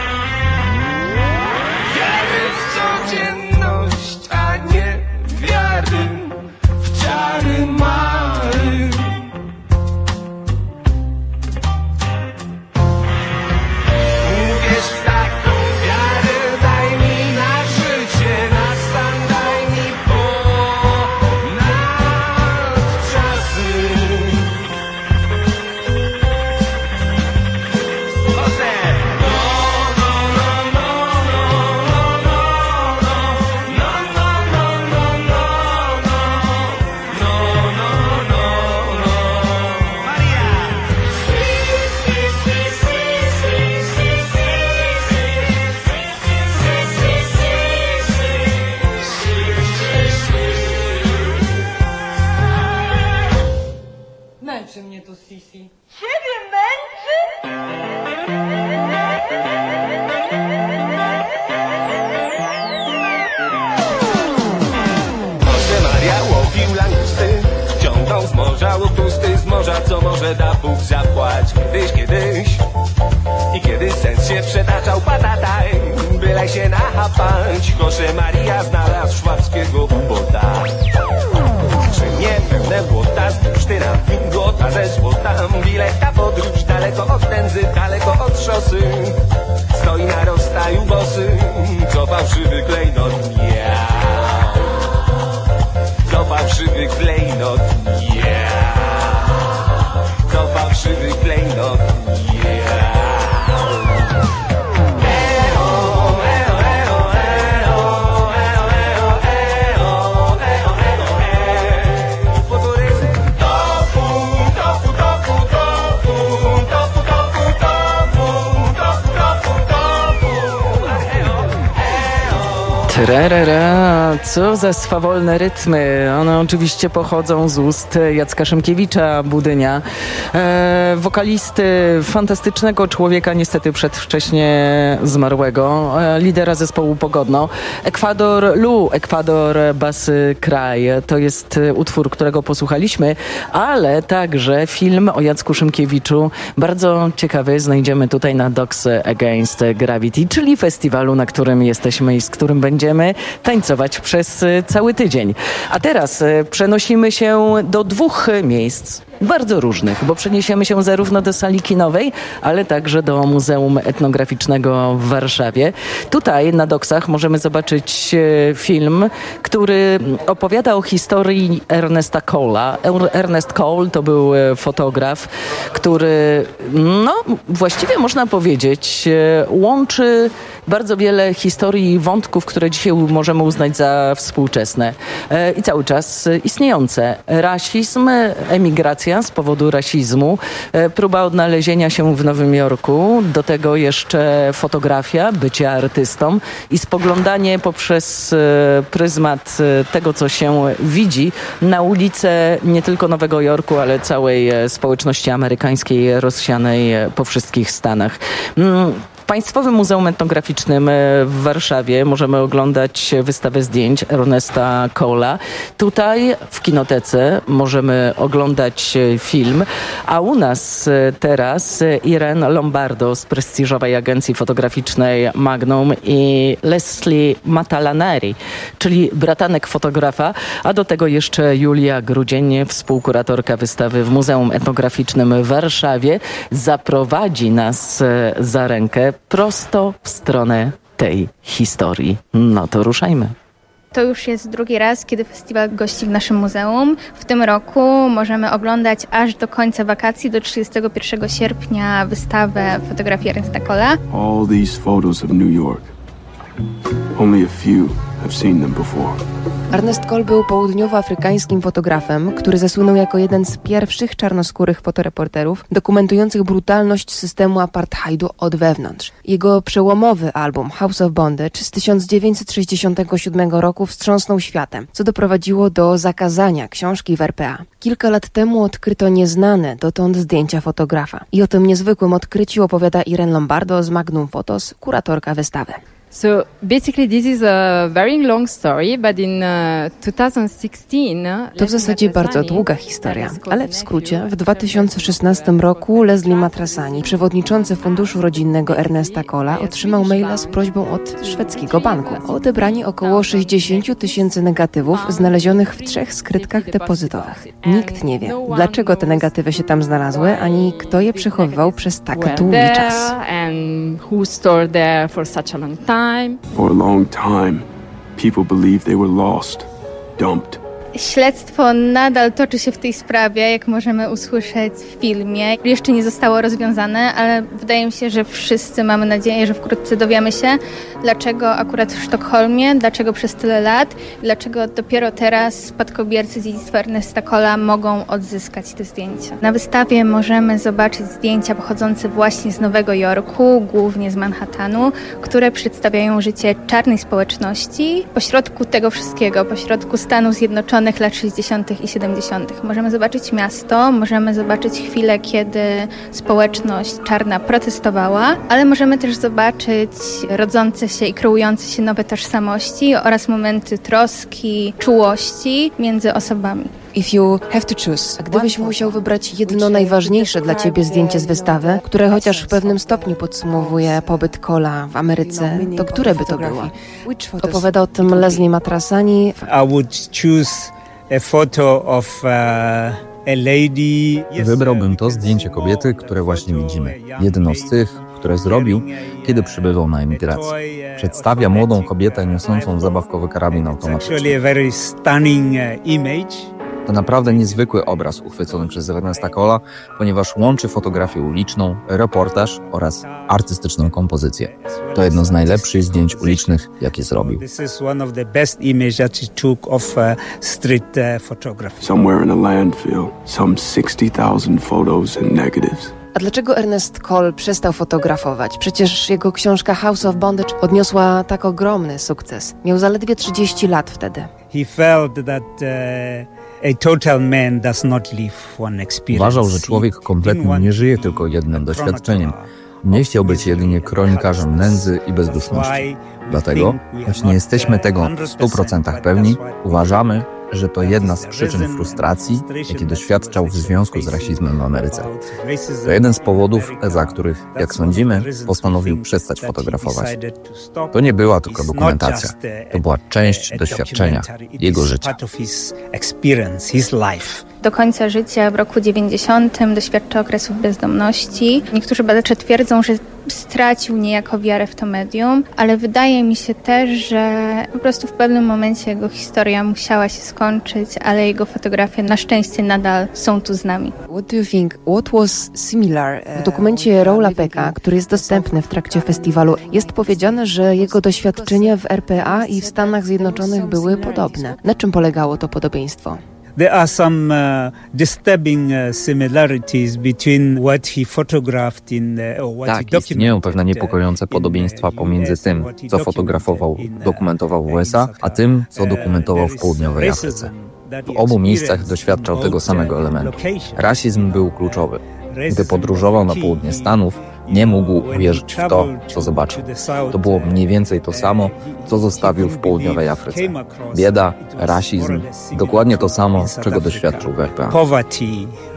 Wiary w codzienność, a nie wiary w czary mary. Uwierz w taką wiarę, daj mi na życie, na stan daj mi ponad czasy. Męczy mnie to Sisi. Ciebie męczy? Jose Maria łowił langusty, ciągnął z morza łopusty, z morza co może da Bóg zapłać. Kiedyś, kiedyś i kiedy sens się przetaczał, patataj, byle się nachapać. Jose Maria znalazł szwabskiego ubota. Skrzynie pełne błota, z bursztyna, głota ze złota, bilet na podróż daleko od nędzy, daleko od szosy. Stoi na rozstaju bosy, co fałszywy klejnot miał. fałszywy klejnot, yeah. Co fałszywy klejnot, yeah. Trerera, co za swawolne rytmy. One oczywiście pochodzą z ust Jacka Szymkiewicza Budynia, e, wokalisty, fantastycznego człowieka, niestety przedwcześnie zmarłego, e, lidera zespołu Pogodno. Ekwador Lu, Ekwador Basy Kraj. To jest utwór, którego posłuchaliśmy, ale także film o Jacku Szymkiewiczu, bardzo ciekawy, znajdziemy tutaj na Dogs Against Gravity, czyli festiwalu, na którym jesteśmy i z którym będziemy Będziemy tańcować przez cały tydzień. A teraz przenosimy się do dwóch miejsc, bardzo różnych, bo przeniesiemy się zarówno do sali kinowej, ale także do Muzeum Etnograficznego w Warszawie. Tutaj na Doksach możemy zobaczyć film, który opowiada o historii Ernesta Cole'a. Ernest Cole to był fotograf, który, no właściwie można powiedzieć, łączy bardzo wiele historii i wątków, które dzisiaj możemy uznać za współczesne i cały czas istniejące. Rasizm, emigracja z powodu rasizmu, próba odnalezienia się w Nowym Jorku, do tego jeszcze fotografia, bycie artystą i spoglądanie poprzez pryzmat tego, co się widzi na ulice nie tylko Nowego Jorku, ale całej społeczności amerykańskiej rozsianej po wszystkich Stanach. W Państwowym Muzeum Etnograficznym w Warszawie możemy oglądać wystawę zdjęć Ernesta Cole'a. Tutaj w kinotece możemy oglądać film, a u nas teraz Irene Lombardo z prestiżowej agencji fotograficznej Magnum i Leslie Matalaneri, czyli bratanek fotografa, a do tego jeszcze Julia Grudzień, współkuratorka wystawy w Muzeum Etnograficznym w Warszawie, zaprowadzi nas za rękę prosto w stronę tej historii. No to ruszajmy. To już jest drugi raz, kiedy festiwal gości w naszym muzeum. W tym roku możemy oglądać aż do końca wakacji, do trzydziestego pierwszego sierpnia, wystawę fotografii Ernesta Cole'a. All these photos of New York. Only a few have seen them before. Ernest Cole był południowoafrykańskim fotografem, który zasłynął jako jeden z pierwszych czarnoskórych fotoreporterów dokumentujących brutalność systemu apartheidu od wewnątrz. Jego przełomowy album House of Bondage z tysiąc dziewięćset sześćdziesiątego siódmego roku wstrząsnął światem, co doprowadziło do zakazania książki w R P A. Kilka lat temu odkryto nieznane dotąd zdjęcia fotografa. I o tym niezwykłym odkryciu opowiada Irene Lombardo z Magnum Photos, kuratorka wystawy. So basically this is a very long story, but in two thousand sixteen... To w zasadzie bardzo długa historia, ale w skrócie w dwa tysiące szesnastym roku Leslie Matrasani, przewodniczący Funduszu Rodzinnego Ernesta Cole'a, otrzymał maila z prośbą od szwedzkiego banku o odebranie około sześćdziesiąt tysięcy negatywów znalezionych w trzech skrytkach depozytowych. Nikt nie wie, dlaczego te negatywy się tam znalazły, ani kto je przechowywał przez tak długi czas. For a long time, people believed they were lost, dumped. Śledztwo nadal toczy się w tej sprawie, jak możemy usłyszeć w filmie. Jeszcze nie zostało rozwiązane, ale wydaje mi się, że wszyscy mamy nadzieję, że wkrótce dowiemy się, dlaczego akurat w Sztokholmie, dlaczego przez tyle lat, dlaczego dopiero teraz spadkobiercy dziedzictwa Ernesta Cole'a mogą odzyskać te zdjęcia. Na wystawie możemy zobaczyć zdjęcia pochodzące właśnie z Nowego Jorku, głównie z Manhattanu, które przedstawiają życie czarnej społeczności pośrodku tego wszystkiego, pośrodku Stanów Zjednoczonych lat sześćdziesiątych i siedemdziesiątych. Możemy zobaczyć miasto, możemy zobaczyć chwilę, kiedy społeczność czarna protestowała, ale możemy też zobaczyć rodzące się i kreujące się nowe tożsamości oraz momenty troski, czułości między osobami. If you have to choose, a gdybyś musiał wybrać jedno najważniejsze dla ciebie zdjęcie z wystawy, które chociaż w pewnym stopniu podsumowuje pobyt Cole'a w Ameryce, to które by to było? Opowiada o tym Leslie Matrasani. I would choose a photo of a lady. Wybrałbym to zdjęcie kobiety, które właśnie widzimy. Jedno z tych, które zrobił, kiedy przybywał na emigrację. Przedstawia młodą kobietę niosącą zabawkowy karabin automatyczny. To naprawdę niezwykły obraz uchwycony przez Ernesta Cole'a, ponieważ łączy fotografię uliczną, reportaż oraz artystyczną kompozycję. To jedno z najlepszych zdjęć ulicznych, jakie zrobił. Somewhere in a landfill, some sixty thousand photos and negatives. A dlaczego Ernest Cole przestał fotografować? Przecież jego książka House of Bondage odniosła tak ogromny sukces. Miał zaledwie trzydzieści lat wtedy. He felt that uh, a total man does not live one experience. Uważał, że człowiek kompletnie nie żyje tylko jednym doświadczeniem. Nie chciał być jedynie kronikarzem nędzy i bezduszności. Dlatego, choć nie jesteśmy tego w stu procentach pewni, uważamy, że to jedna z przyczyn frustracji, jakie doświadczał w związku z rasizmem w Ameryce. To jeden z powodów, za których, jak sądzimy, postanowił przestać fotografować. To nie była tylko dokumentacja, to była część doświadczenia, jego życia. Do końca życia w roku dziewięćdziesiątym doświadczył okresów bezdomności. Niektórzy badacze twierdzą, że stracił niejako wiarę w to medium, ale wydaje mi się też, że po prostu w pewnym momencie jego historia musiała się skończyć, ale jego fotografie na szczęście nadal są tu z nami. What do you think? What was similar? W dokumencie Raula Pecka, który jest dostępny w trakcie festiwalu, jest powiedziane, że jego doświadczenia w R P A i w Stanach Zjednoczonych były podobne. Na czym polegało to podobieństwo? There are some uh, disturbing uh, similarities between what he photographed in uh, or what he Tak, documented. istnieją pewne niepokojące podobieństwa pomiędzy tym, co fotografował, dokumentował w U S A, a tym, co dokumentował w południowej Afryce. W obu miejscach doświadczał tego samego elementu. Rasizm był kluczowy. Gdy podróżował na południe Stanów, nie mógł uwierzyć w to, co zobaczył. To było mniej więcej to samo, co zostawił w południowej Afryce. Bieda, rasizm, dokładnie to samo, czego doświadczył w R P A. Poverty,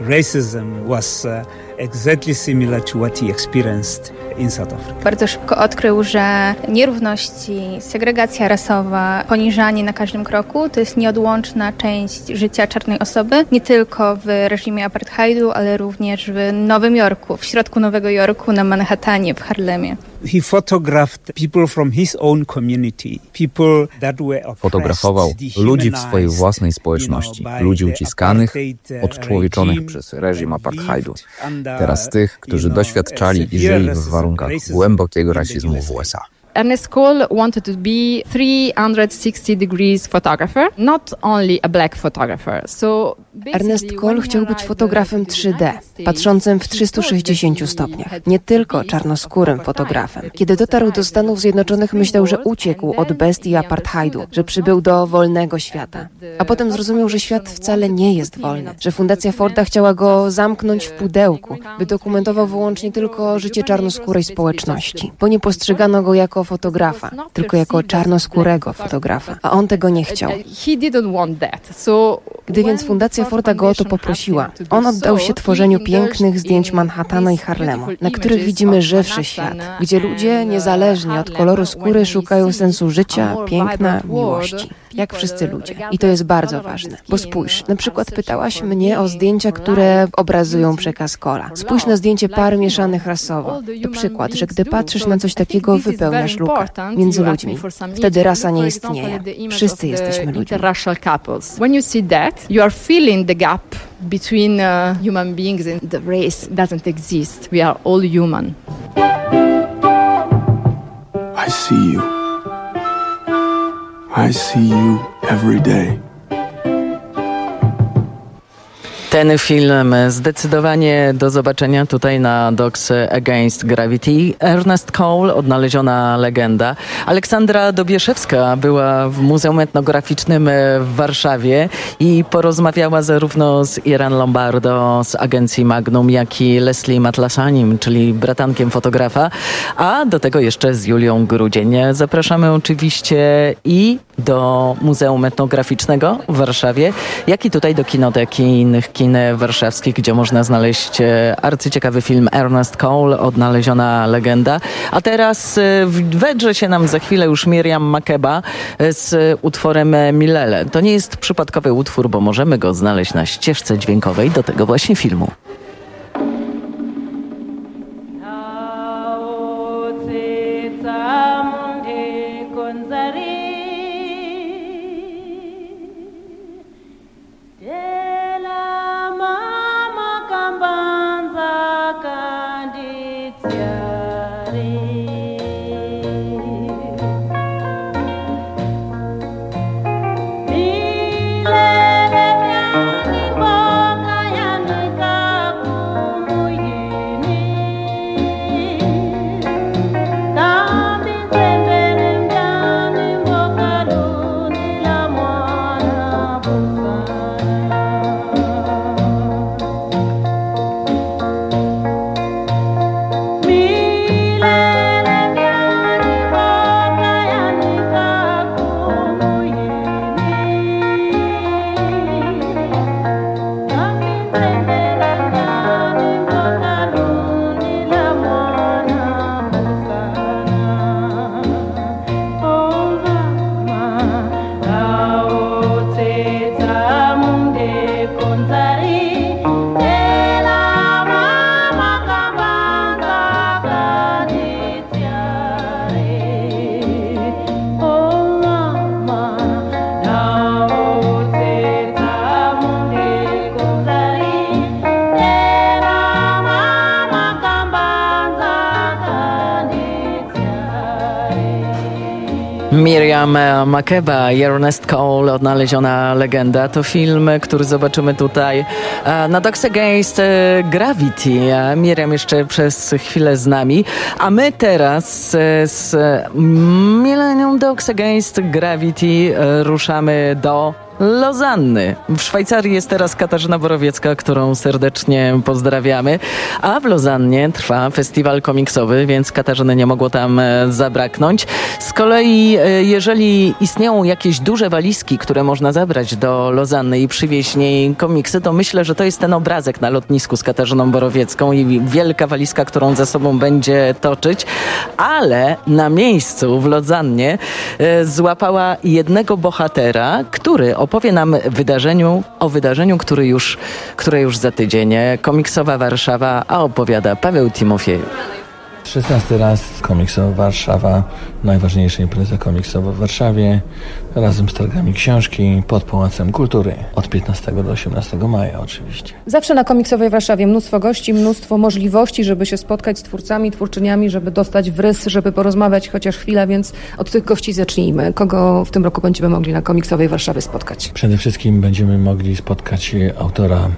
racism was exactly similar to what he experienced in South Africa. Bardzo szybko odkrył, że nierówności, segregacja rasowa, poniżanie na każdym kroku to jest nieodłączna część życia czarnej osoby, nie tylko w reżimie apartheidu, ale również w Nowym Jorku, w środku Nowego Jorku, na Manhattanie, w Harlemie. He photographed people from his own community, people that were oppressed, Fotografował ludzi w swojej własnej społeczności, ludzi uciskanych, odczłowieczonych przez reżim apartheidu. Teraz tych, którzy doświadczali i żyli w warunkach głębokiego rasizmu w U S A. Ernest Cole wanted to be three hundred sixty degrees photographer, not only a black photographer. So Ernest Cole chciał być fotografem trzy D, patrzącym w trzystu sześćdziesięciu stopniach, nie tylko czarnoskórym fotografem. Kiedy dotarł do Stanów Zjednoczonych, myślał, że uciekł od bestii apartheidu, że przybył do wolnego świata. A potem zrozumiał, że świat wcale nie jest wolny, że Fundacja Forda chciała go zamknąć w pudełku, by dokumentował wyłącznie tylko życie czarnoskórej społeczności, bo nie postrzegano go jako fotografa, tylko jako czarnoskórego fotografa, a on tego nie chciał. Gdy więc Fundacja Forda go o to poprosiła, on oddał się tworzeniu pięknych zdjęć Manhattana i Harlemu, na których widzimy żywszy świat, gdzie ludzie, niezależnie od koloru skóry, szukają sensu życia, piękna, miłości. Jak wszyscy ludzie. I to jest bardzo ważne. Bo spójrz, na przykład pytałaś mnie o zdjęcia, które obrazują przekaz Cole'a. Spójrz na zdjęcie par mieszanych rasowo. To przykład, że gdy patrzysz na coś takiego, wypełniasz lukę między ludźmi. Wtedy rasa nie istnieje. Wszyscy jesteśmy ludźmi. When you see that, you are filling the gap between uh, human beings and the race doesn't exist. We are all human. I see you. I see you every day. Ten film zdecydowanie do zobaczenia tutaj na Dogs Against Gravity. Ernest Cole, odnaleziona legenda. Aleksandra Dobieszewska była w Muzeum Etnograficznym w Warszawie i porozmawiała zarówno z Iran Lombardo z agencji Magnum, jak i Leslie Matlasanim, czyli bratankiem fotografa, a do tego jeszcze z Julią Grudzień. Zapraszamy oczywiście i do Muzeum Etnograficznego w Warszawie, jak i tutaj do kinoteki i innych kin warszawskich, gdzie można znaleźć arcyciekawy film Ernest Cole, odnaleziona legenda. A teraz wedrze się nam za chwilę już Miriam Makeba z utworem Milele. To nie jest przypadkowy utwór, bo możemy go znaleźć na ścieżce dźwiękowej do tego właśnie filmu. Yeah. Miriam Makeba i Ernest Cole, Odnaleziona legenda. To film, który zobaczymy tutaj na Dogs Against Gravity. Miriam jeszcze przez chwilę z nami. A my teraz z Millennium Dogs Against Gravity ruszamy do Lozanny. W Szwajcarii jest teraz Katarzyna Borowiecka, którą serdecznie pozdrawiamy, a w Lozannie trwa festiwal komiksowy, więc Katarzyny nie mogło tam zabraknąć. Z kolei, jeżeli istnieją jakieś duże walizki, które można zabrać do Lozanny i przywieźć niej komiksy, to myślę, że to jest ten obrazek na lotnisku z Katarzyną Borowiecką i wielka walizka, którą ze sobą będzie toczyć, ale na miejscu w Lozannie złapała jednego bohatera, który opowie nam wydarzeniu, o wydarzeniu, który już, które już za tydzień. Komiksowa Warszawa, a opowiada Paweł Timofiejuk. szesnasty raz Komiksowa Warszawa, najważniejsza impreza komiksowa w Warszawie, razem z targami książki pod Pałacem Kultury od piętnastego do osiemnastego maja oczywiście. Zawsze na Komiksowej Warszawie mnóstwo gości, mnóstwo możliwości, żeby się spotkać z twórcami, twórczyniami, żeby dostać w rys, żeby porozmawiać chociaż chwilę, więc od tych gości zacznijmy. Kogo w tym roku będziemy mogli na Komiksowej Warszawie spotkać? Przede wszystkim będziemy mogli spotkać autora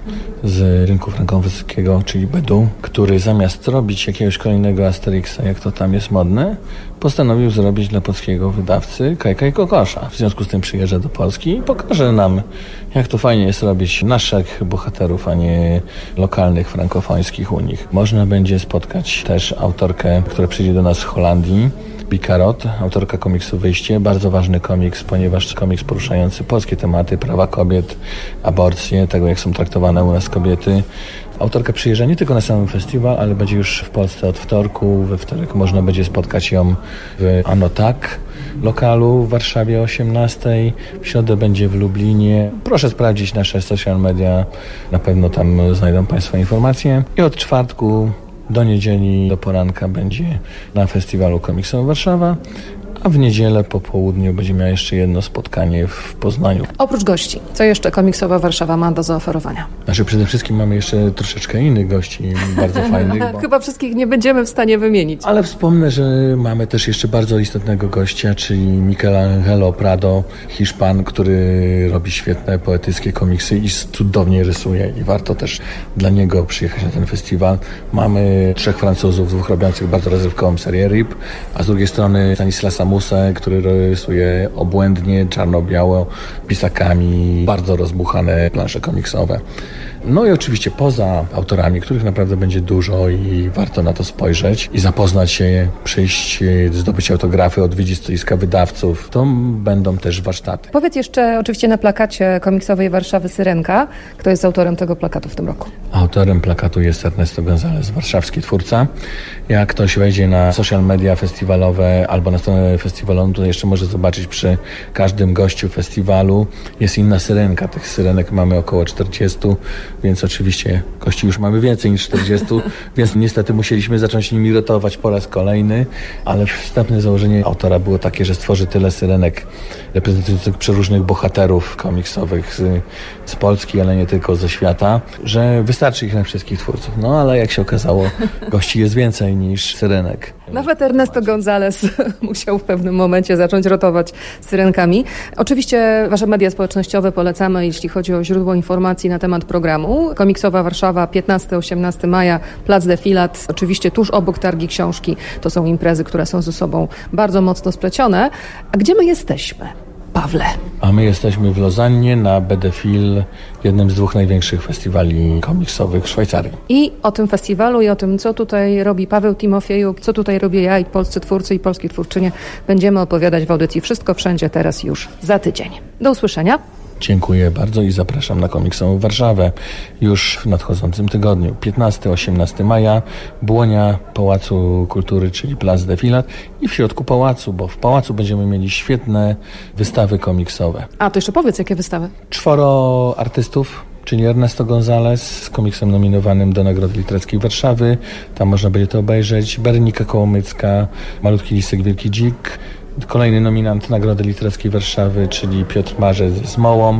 z rynku frankowyskiego, czyli Bedu, który zamiast robić jakiegoś kolejnego Asterixa, jak to tam jest modne, postanowił zrobić dla polskiego wydawcy Kajka i Kokosza. W związku z tym przyjeżdża do Polski i pokaże nam, jak to fajnie jest robić naszych bohaterów, a nie lokalnych, frankofońskich u nich. Można będzie spotkać też autorkę, która przyjdzie do nas z Holandii, Bikarot, autorka komiksu Wyjście. Bardzo ważny komiks, ponieważ komiks poruszający polskie tematy, prawa kobiet, aborcje, tego jak są traktowane u nas kobiety. Autorka przyjeżdża nie tylko na sam festiwal, ale będzie już w Polsce od wtorku. We wtorek można będzie spotkać ją w Anotak lokalu w Warszawie o osiemnastej. W środę będzie w Lublinie. Proszę sprawdzić nasze social media. Na pewno tam znajdą Państwo informacje. I od czwartku do niedzieli do poranka będzie na festiwalu Komiksowa Warszawa, a w niedzielę po południu będzie miała jeszcze jedno spotkanie w Poznaniu. Oprócz gości, co jeszcze Komiksowa Warszawa ma do zaoferowania? Znaczy przede wszystkim mamy jeszcze troszeczkę innych gości, bardzo fajnych. Bo... Chyba wszystkich nie będziemy w stanie wymienić. Ale wspomnę, że mamy też jeszcze bardzo istotnego gościa, czyli Michelangelo Prado, Hiszpan, który robi świetne poetyckie komiksy i cudownie rysuje i warto też dla niego przyjechać na ten festiwal. Mamy trzech Francuzów, dwóch robiących bardzo rozrywkową serię R I P, a z drugiej strony Stanislasa Musę, który rysuje obłędnie, czarno-biało, pisakami, bardzo rozbuchane plansze komiksowe. No i oczywiście poza autorami, których naprawdę będzie dużo i warto na to spojrzeć i zapoznać się, przyjść, zdobyć autografy, odwiedzić stoiska wydawców, to będą też warsztaty. Powiedz jeszcze oczywiście na plakacie Komiksowej Warszawy Syrenka, kto jest autorem tego plakatu w tym roku? Autorem plakatu jest Ernesto González, warszawski twórca. Jak ktoś wejdzie na social media festiwalowe albo na stronę festiwalową, to jeszcze może zobaczyć przy każdym gościu festiwalu jest inna syrenka. Tych syrenek mamy około czterdzieści, więc oczywiście gości już mamy więcej niż czterdzieści, więc niestety musieliśmy zacząć nimi rotować po raz kolejny, ale wstępne założenie autora było takie, że stworzy tyle syrenek reprezentujących przeróżnych bohaterów komiksowych z, z Polski, ale nie tylko ze świata, że wystarczy ich na wszystkich twórców. No ale jak się okazało, gości jest więcej niż syrenek. Nawet Ernesto González musiał w pewnym momencie zacząć rotować syrenkami. Oczywiście wasze media społecznościowe polecamy, jeśli chodzi o źródło informacji na temat programu. Komiksowa Warszawa, piętnastego do osiemnastego maja, Plac Defilat, oczywiście tuż obok targi książki. To są imprezy, które są ze sobą bardzo mocno splecione. A gdzie my jesteśmy, Pawle? A my jesteśmy w Lozannie na B D Film, jednym z dwóch największych festiwali komiksowych w Szwajcarii. I o tym festiwalu i o tym, co tutaj robi Paweł Timofiejuk, co tutaj robię ja i polscy twórcy i polskie twórczynie, będziemy opowiadać w audycji Wszystko Wszędzie Teraz już za tydzień. Do usłyszenia. Dziękuję bardzo i zapraszam na Komiksową Warszawę już w nadchodzącym tygodniu. piętnastego do osiemnastego maja, Błonia Pałacu Kultury, czyli Plac Defilat i w środku pałacu, bo w pałacu będziemy mieli świetne wystawy komiksowe. A, to jeszcze powiedz, jakie wystawy? Czworo artystów, czyli Ernesto González z komiksem nominowanym do Nagrody Literackiej Warszawy. Tam można będzie to obejrzeć. Bernika Kołomycka, Malutki lisek, wielki dzik. Kolejny nominant Nagrody Literackiej Warszawy, czyli Piotr Marzec z Mołą.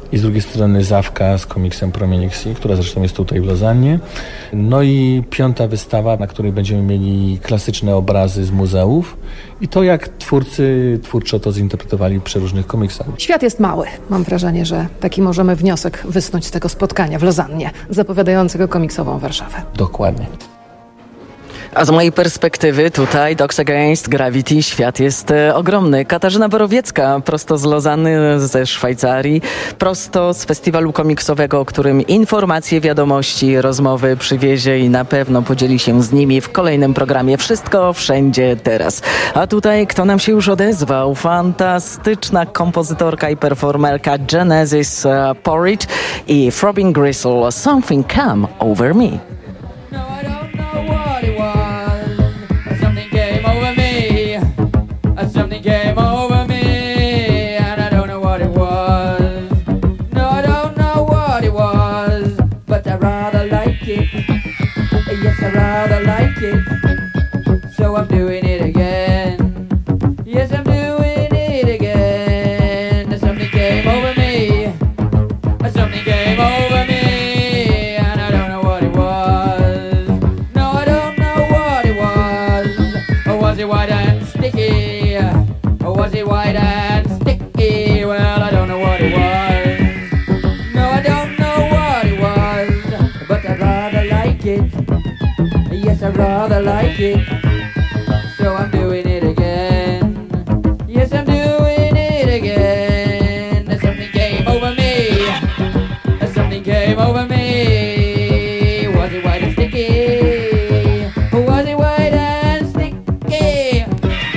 i z drugiej strony Zawka z komiksem Promień X, która zresztą jest tutaj w Lozannie. No i piąta wystawa, na której będziemy mieli klasyczne obrazy z muzeów i to, jak twórcy twórczo to zinterpretowali w przeróżnych komiksach. Świat jest mały. Mam wrażenie, że taki możemy wniosek wysnuć z tego spotkania w Lozannie, zapowiadającego komiksową Warszawę. Dokładnie. A z mojej perspektywy tutaj Dogs Against Gravity świat jest e, ogromny. Katarzyna Borowiecka prosto z Lozanny, ze Szwajcarii, prosto z festiwalu komiksowego, o którym informacje, wiadomości, rozmowy przywiezie i na pewno podzieli się z nimi w kolejnym programie Wszystko, Wszędzie, Teraz. A tutaj kto nam się już odezwał? Fantastyczna kompozytorka i performerka Genesis uh, Porridge i Throbbing Gristle, Something Come Over Me. Something came over me, and I don't know what it was. No, I don't know what it was, but I rather like it. Yes, I rather like it. So I'm doing it again. Yes, I'm doing it again. Something came over me. Something came over me, and I don't know what it was. No, I don't know what it was. Or was it white and sticky? Or was it white and sticky? Well, I don't know what it was. No, I don't know what it was. But I'd rather like it. Yes, I'd rather like it. So I'm doing it again. Yes, I'm doing it again. Something came over me. Something came over me. Was it white and sticky? Or was it white and sticky?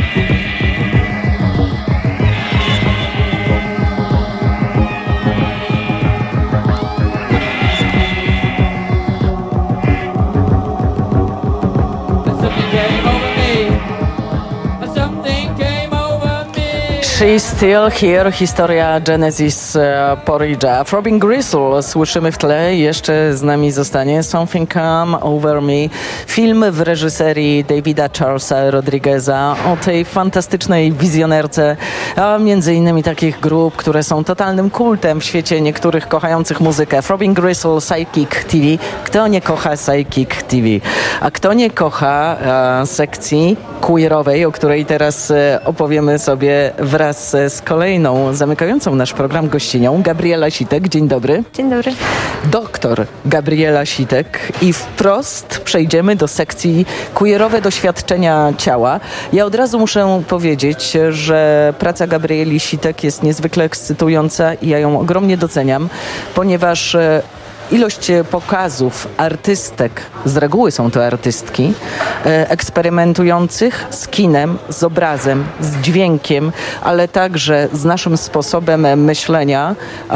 She's Still Here, historia Genesis uh, Porridge'a. Throbbing Gristle słyszymy w tle, jeszcze z nami zostanie Something Come Over Me. Film w reżyserii Davida Charlesa Rodrigueza o tej fantastycznej wizjonerce, a między innymi takich grup, które są totalnym kultem w świecie niektórych kochających muzykę. Throbbing Gristle, Psychic T V. Kto nie kocha Psychic T V? A kto nie kocha uh, sekcji queerowej, o której teraz uh, opowiemy sobie wraz z kolejną, zamykającą nasz program gościnią, Gabriela Sitek. Dzień dobry. Dzień dobry. Doktor Gabriela Sitek i wprost przejdziemy do sekcji queerowe doświadczenia ciała. Ja od razu muszę powiedzieć, że praca Gabrieli Sitek jest niezwykle ekscytująca i ja ją ogromnie doceniam, ponieważ ilość pokazów artystek, z reguły są to artystki, eksperymentujących z kinem, z obrazem, z dźwiękiem, ale także z naszym sposobem myślenia,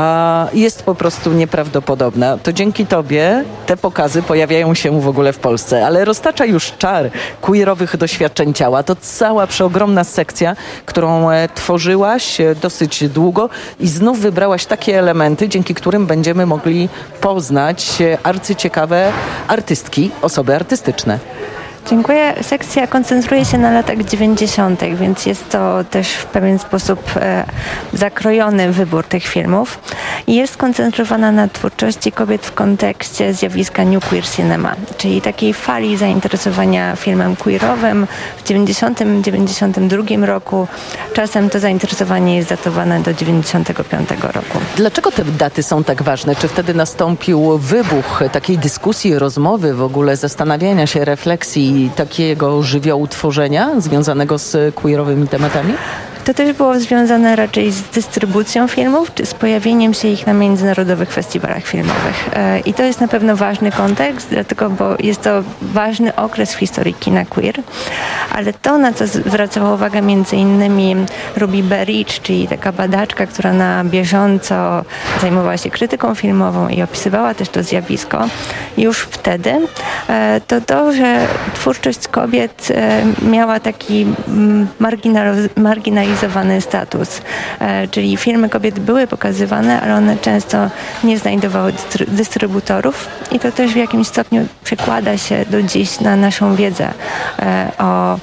jest po prostu nieprawdopodobna. To dzięki tobie te pokazy pojawiają się w ogóle w Polsce, ale roztacza już czar queerowych doświadczeń ciała. To cała przeogromna sekcja, którą tworzyłaś dosyć długo i znów wybrałaś takie elementy, dzięki którym będziemy mogli poznać znać arcyciekawe artystki, osoby artystyczne. Dziękuję. Sekcja koncentruje się na latach dziewięćdziesiątych, więc jest to też w pewien sposób e, zakrojony wybór tych filmów i jest skoncentrowana na twórczości kobiet w kontekście zjawiska New Queer Cinema, czyli takiej fali zainteresowania filmem queerowym w dziewięćdziesiątym dziewięćdziesiątym drugim roku. Czasem to zainteresowanie jest datowane do dziewięćdziesiątego piątego roku. Dlaczego te daty są tak ważne? Czy wtedy nastąpił wybuch takiej dyskusji, rozmowy, w ogóle zastanawiania się, refleksji i takiego żywiołu tworzenia związanego z queerowymi tematami? To też było związane raczej z dystrybucją filmów, czy z pojawieniem się ich na międzynarodowych festiwalach filmowych. I to jest na pewno ważny kontekst, dlatego, bo jest to ważny okres w historii kina queer, ale to, na co zwracała uwagę między innymi Ruby Berridge, czyli taka badaczka, która na bieżąco zajmowała się krytyką filmową i opisywała też to zjawisko już wtedy, to to, że twórczość kobiet miała taki marginalizowany status, czyli filmy kobiet były pokazywane, ale one często nie znajdowały dystrybutorów i to też w jakimś stopniu przekłada się do dziś na naszą wiedzę o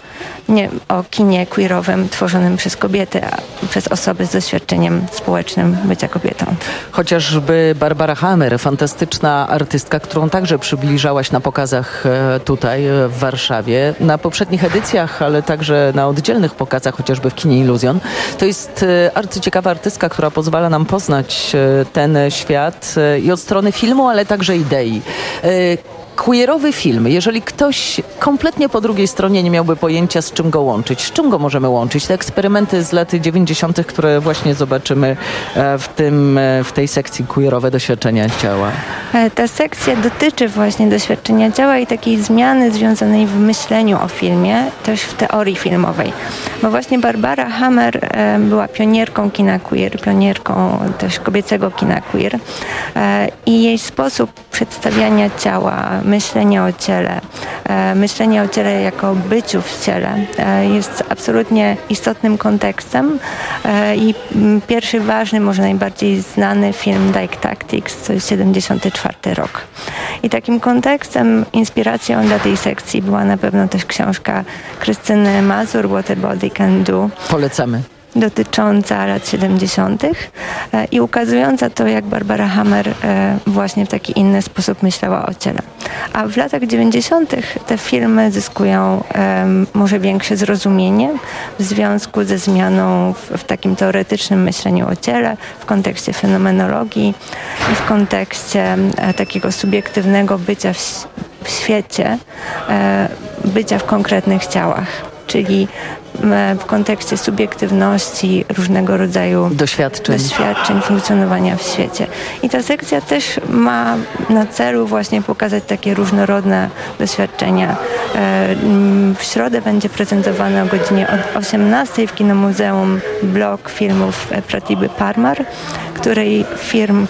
nie o kinie queerowym tworzonym przez kobiety, a przez osoby z doświadczeniem społecznym bycia kobietą. Chociażby Barbara Hammer, fantastyczna artystka, którą także przybliżałaś na pokazach tutaj w Warszawie, na poprzednich edycjach, ale także na oddzielnych pokazach, chociażby w kinie Iluzjon. To jest arcyciekawa artystka, która pozwala nam poznać ten świat i od strony filmu, ale także idei. Queerowy film, jeżeli ktoś kompletnie po drugiej stronie nie miałby pojęcia, z czym go łączyć, z czym go możemy łączyć? Te eksperymenty z lat dziewięćdziesiątych, które właśnie zobaczymy w, tym, w tej sekcji queerowe doświadczenia ciała. Ta sekcja dotyczy właśnie doświadczenia ciała i takiej zmiany związanej w myśleniu o filmie, też w teorii filmowej. Bo właśnie Barbara Hammer była pionierką kina queer, pionierką też kobiecego kina queer i jej sposób przedstawiania ciała, myślenia o ciele, myślenia o ciele jako byciu w ciele jest absolutnie istotnym kontekstem i pierwszy ważny, może najbardziej znany film Dyke Tactics, to jest siedemdziesiąty czwarty rok. I takim kontekstem, inspiracją dla tej sekcji była na pewno też książka Krystyny Mazur, What a Body Can Do. Polecamy. Dotycząca lat siedemdziesiątych i ukazująca to, jak Barbara Hammer właśnie w taki inny sposób myślała o ciele. A w latach dziewięćdziesiątych te filmy zyskują um, może większe zrozumienie w związku ze zmianą w, w takim teoretycznym myśleniu o ciele, w kontekście fenomenologii i w kontekście e, takiego subiektywnego bycia w, w świecie, e, bycia w konkretnych ciałach. Czyli w kontekście subiektywności, różnego rodzaju doświadczeń. doświadczeń, funkcjonowania w świecie. I ta sekcja też ma na celu właśnie pokazać takie różnorodne doświadczenia. W środę będzie prezentowany o godzinie osiemnastej w Kinomuzeum blok filmów Pratiby Parmar, której film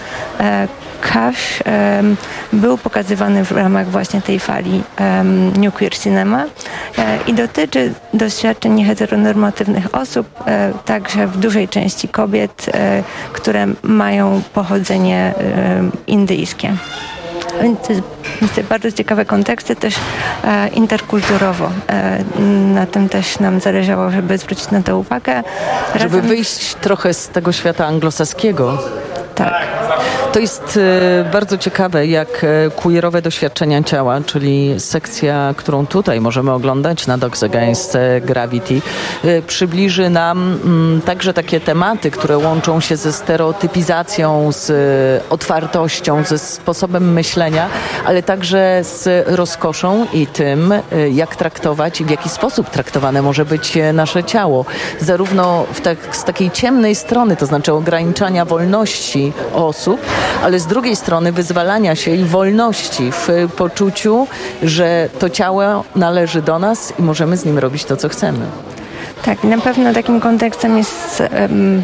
Cash um, był pokazywany w ramach właśnie tej fali um, New Queer Cinema e, i dotyczy doświadczeń nieheteronormatywnych osób, e, także w dużej części kobiet, e, które mają pochodzenie e, indyjskie. Więc to jest myślę, bardzo ciekawe konteksty, też e, interkulturowo. E, na tym też nam zależało, żeby zwrócić na to uwagę. Żeby Razem... wyjść trochę z tego świata anglosaskiego. Tak. To jest e, bardzo ciekawe, jak e, queerowe doświadczenia ciała, czyli sekcja, którą tutaj możemy oglądać na Dogs Against Gravity, e, przybliży nam m, także takie tematy, które łączą się ze stereotypizacją, z e, otwartością, ze sposobem myślenia, ale także z rozkoszą i tym, e, jak traktować i w jaki sposób traktowane może być nasze ciało. Zarówno w tak, z takiej ciemnej strony, to znaczy ograniczania wolności osób, ale z drugiej strony wyzwalania się i wolności w poczuciu, że to ciało należy do nas i możemy z nim robić to, co chcemy. Tak, na pewno takim kontekstem jest um,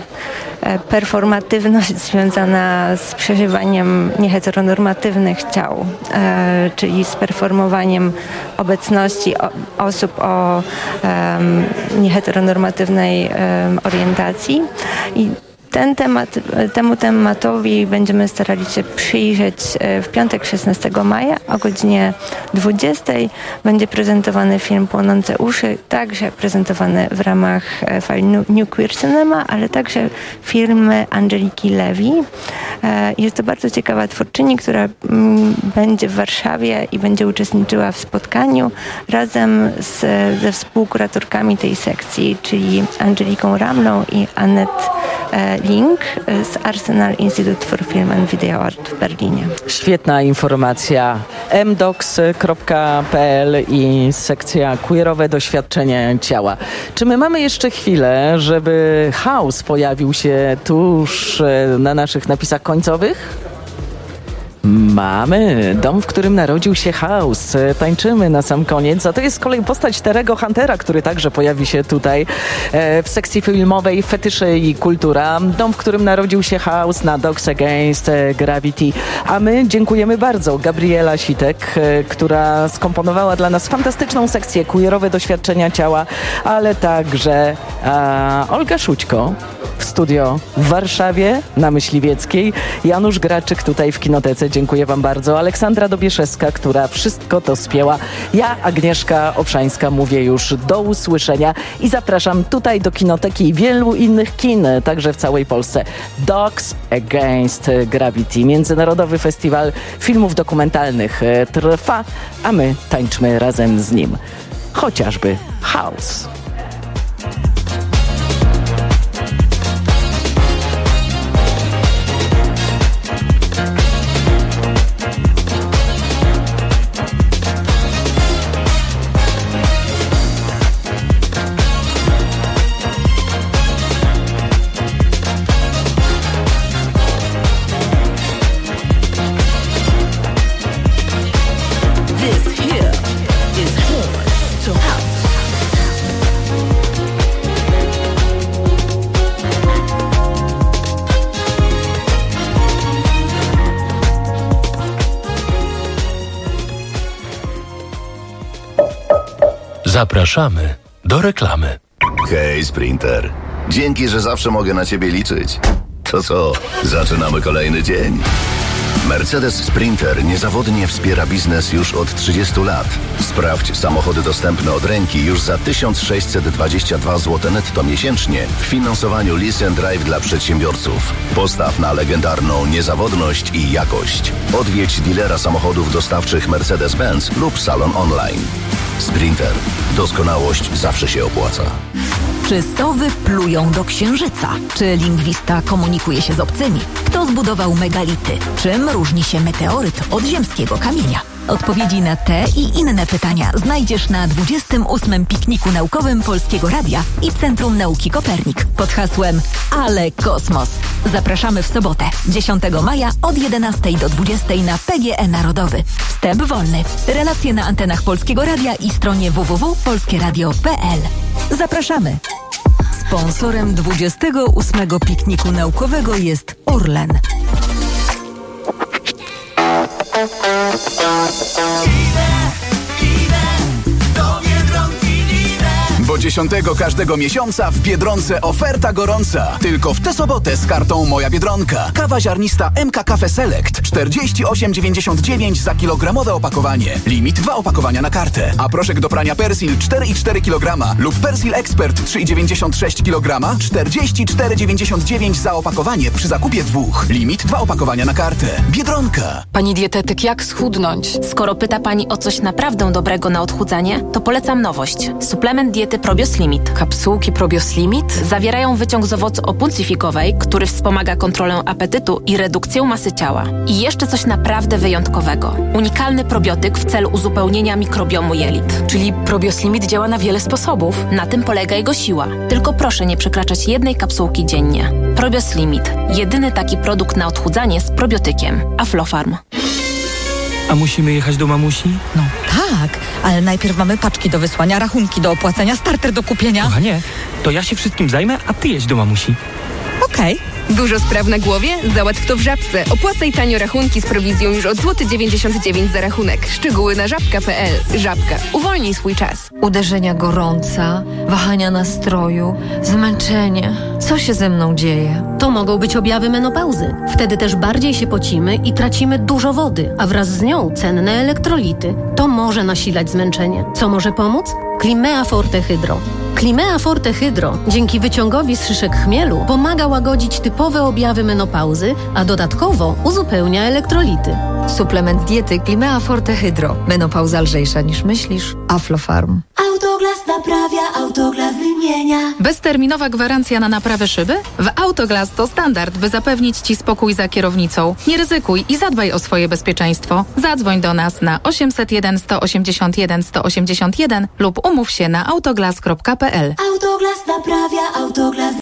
performatywność związana z przeżywaniem nieheteronormatywnych ciał, e, czyli z performowaniem obecności o, osób o um, nieheteronormatywnej um, orientacji. I Ten temat, temu tematowi będziemy starali się przyjrzeć w piątek szesnastego maja o godzinie dwudziestej. Będzie prezentowany film Płonące uszy, także prezentowany w ramach fali New Queer Cinema, ale także filmy Angeliki Levy. Jest to bardzo ciekawa twórczyni, która będzie w Warszawie i będzie uczestniczyła w spotkaniu razem z, ze współkuratorkami tej sekcji, czyli Angeliką Ramlą i Annette Link z Arsenal Institute for Film and Video Art w Berlinie. Świetna informacja. m docs kropka p l i sekcja queerowe doświadczenia ciała. Czy my mamy jeszcze chwilę, żeby House pojawił się tuż na naszych napisach końcowych? Mamy dom, w którym narodził się House. Tańczymy na sam koniec, a to jest z kolei postać Terego Huntera, który także pojawi się tutaj e, w sekcji filmowej Fetysze i kultura. Dom, w którym narodził się House na Dogs Against Gravity. A my dziękujemy bardzo Gabriela Sitek, e, która skomponowała dla nas fantastyczną sekcję queerowe doświadczenia ciała, ale także e, Olga Szućko, w studio w Warszawie na Myśliwieckiej. Janusz Graczyk tutaj w Kinotece. Dziękuję wam bardzo. Aleksandra Dobieszewska, która wszystko to spięła. Ja, Agnieszka Obszańska, mówię już do usłyszenia i zapraszam tutaj do Kinoteki i wielu innych kin, także w całej Polsce. Dogs Against Gravity. Międzynarodowy Festiwal Filmów Dokumentalnych trwa, a my tańczmy razem z nim. Chociażby House. Zapraszamy do reklamy. Hej, Sprinter. Dzięki, że zawsze mogę na ciebie liczyć. To co, zaczynamy kolejny dzień? Mercedes Sprinter niezawodnie wspiera biznes już od trzydziestu lat. Sprawdź samochody dostępne od ręki już za tysiąc sześćset dwadzieścia dwa złote netto miesięcznie w finansowaniu Lease and Drive dla przedsiębiorców. Postaw na legendarną niezawodność i jakość. Odwiedź dealera samochodów dostawczych Mercedes-Benz lub salon online. Sprinter. Doskonałość zawsze się opłaca. Czy sowy plują do księżyca? Czy lingwista komunikuje się z obcymi? Kto zbudował megality? Czym różni się meteoryt od ziemskiego kamienia? Odpowiedzi na te i inne pytania znajdziesz na dwudziestym ósmym pikniku naukowym Polskiego Radia i Centrum Nauki Kopernik pod hasłem Ale Kosmos. Zapraszamy w sobotę, dziesiątego maja od jedenastej do dwudziestej na P G E Narodowy. Wstęp wolny. Relacje na antenach Polskiego Radia i stronie w w w kropka polskie radio kropka p l. Zapraszamy. Sponsorem dwudziestego ósmego pikniku naukowego jest Orlen. Bo dziesiątego każdego miesiąca w Biedronce oferta gorąca. Tylko w tę sobotę z kartą Moja Biedronka. Kawa ziarnista M K Cafe Select czterdzieści osiem dziewięćdziesiąt dziewięć za kilogramowe opakowanie. Limit dwa opakowania na kartę. A proszek do prania Persil cztery i cztery kilograma lub Persil Expert trzy i dziewięćdziesiąt sześć kilograma czterdzieści cztery dziewięćdziesiąt dziewięć za opakowanie przy zakupie dwóch. Limit dwa opakowania na kartę. Biedronka. Pani dietetyk, jak schudnąć? Skoro pyta pani o coś naprawdę dobrego na odchudzanie, to polecam nowość. Suplement diety Probios Limit. Kapsułki Probios Limit? Zawierają wyciąg z owocu opuncyfikowej, który wspomaga kontrolę apetytu i redukcję masy ciała. I jeszcze coś naprawdę wyjątkowego. Unikalny probiotyk w celu uzupełnienia mikrobiomu jelit. Czyli Probios Limit działa na wiele sposobów. Na tym polega jego siła. Tylko proszę nie przekraczać jednej kapsułki dziennie. Probios Limit. Jedyny taki produkt na odchudzanie z probiotykiem. Aflofarm. A musimy jechać do mamusi? No tak, ale najpierw mamy paczki do wysłania, rachunki do opłacenia, starter do kupienia. Kochanie, to ja się wszystkim zajmę, a ty jedź do mamusi. Okej. Okay. Dużo spraw na głowie? Załatw to w Żabce. Opłacaj tanio rachunki z prowizją już od złoty dziewięćdziesiąt dziewięć za rachunek. Szczegóły na żabka kropka p l. Żabka. Uwolnij swój czas. Uderzenia gorąca, wahania nastroju, zmęczenie. Co się ze mną dzieje? To mogą być objawy menopauzy. Wtedy też bardziej się pocimy i tracimy dużo wody, a wraz z nią cenne elektrolity. To może nasilać zmęczenie. Co może pomóc? Climea Forte Hydro. Climea Forte Hydro dzięki wyciągowi z szyszek chmielu pomaga łagodzić typowe objawy menopauzy, a dodatkowo uzupełnia elektrolity. Suplement diety Climea Forte Hydro. Menopauza lżejsza niż myślisz. Aflofarm. Autoglas naprawia, Autoglas wymienia. Bezterminowa gwarancja na naprawę szyby? W Autoglas to standard, by zapewnić Ci spokój za kierownicą. Nie ryzykuj i zadbaj o swoje bezpieczeństwo. Zadzwoń do nas na osiemset jeden sto osiemdziesiąt jeden sto osiemdziesiąt jeden lub umów się na autoglas kropka p l. Autoglas naprawia, Autoglas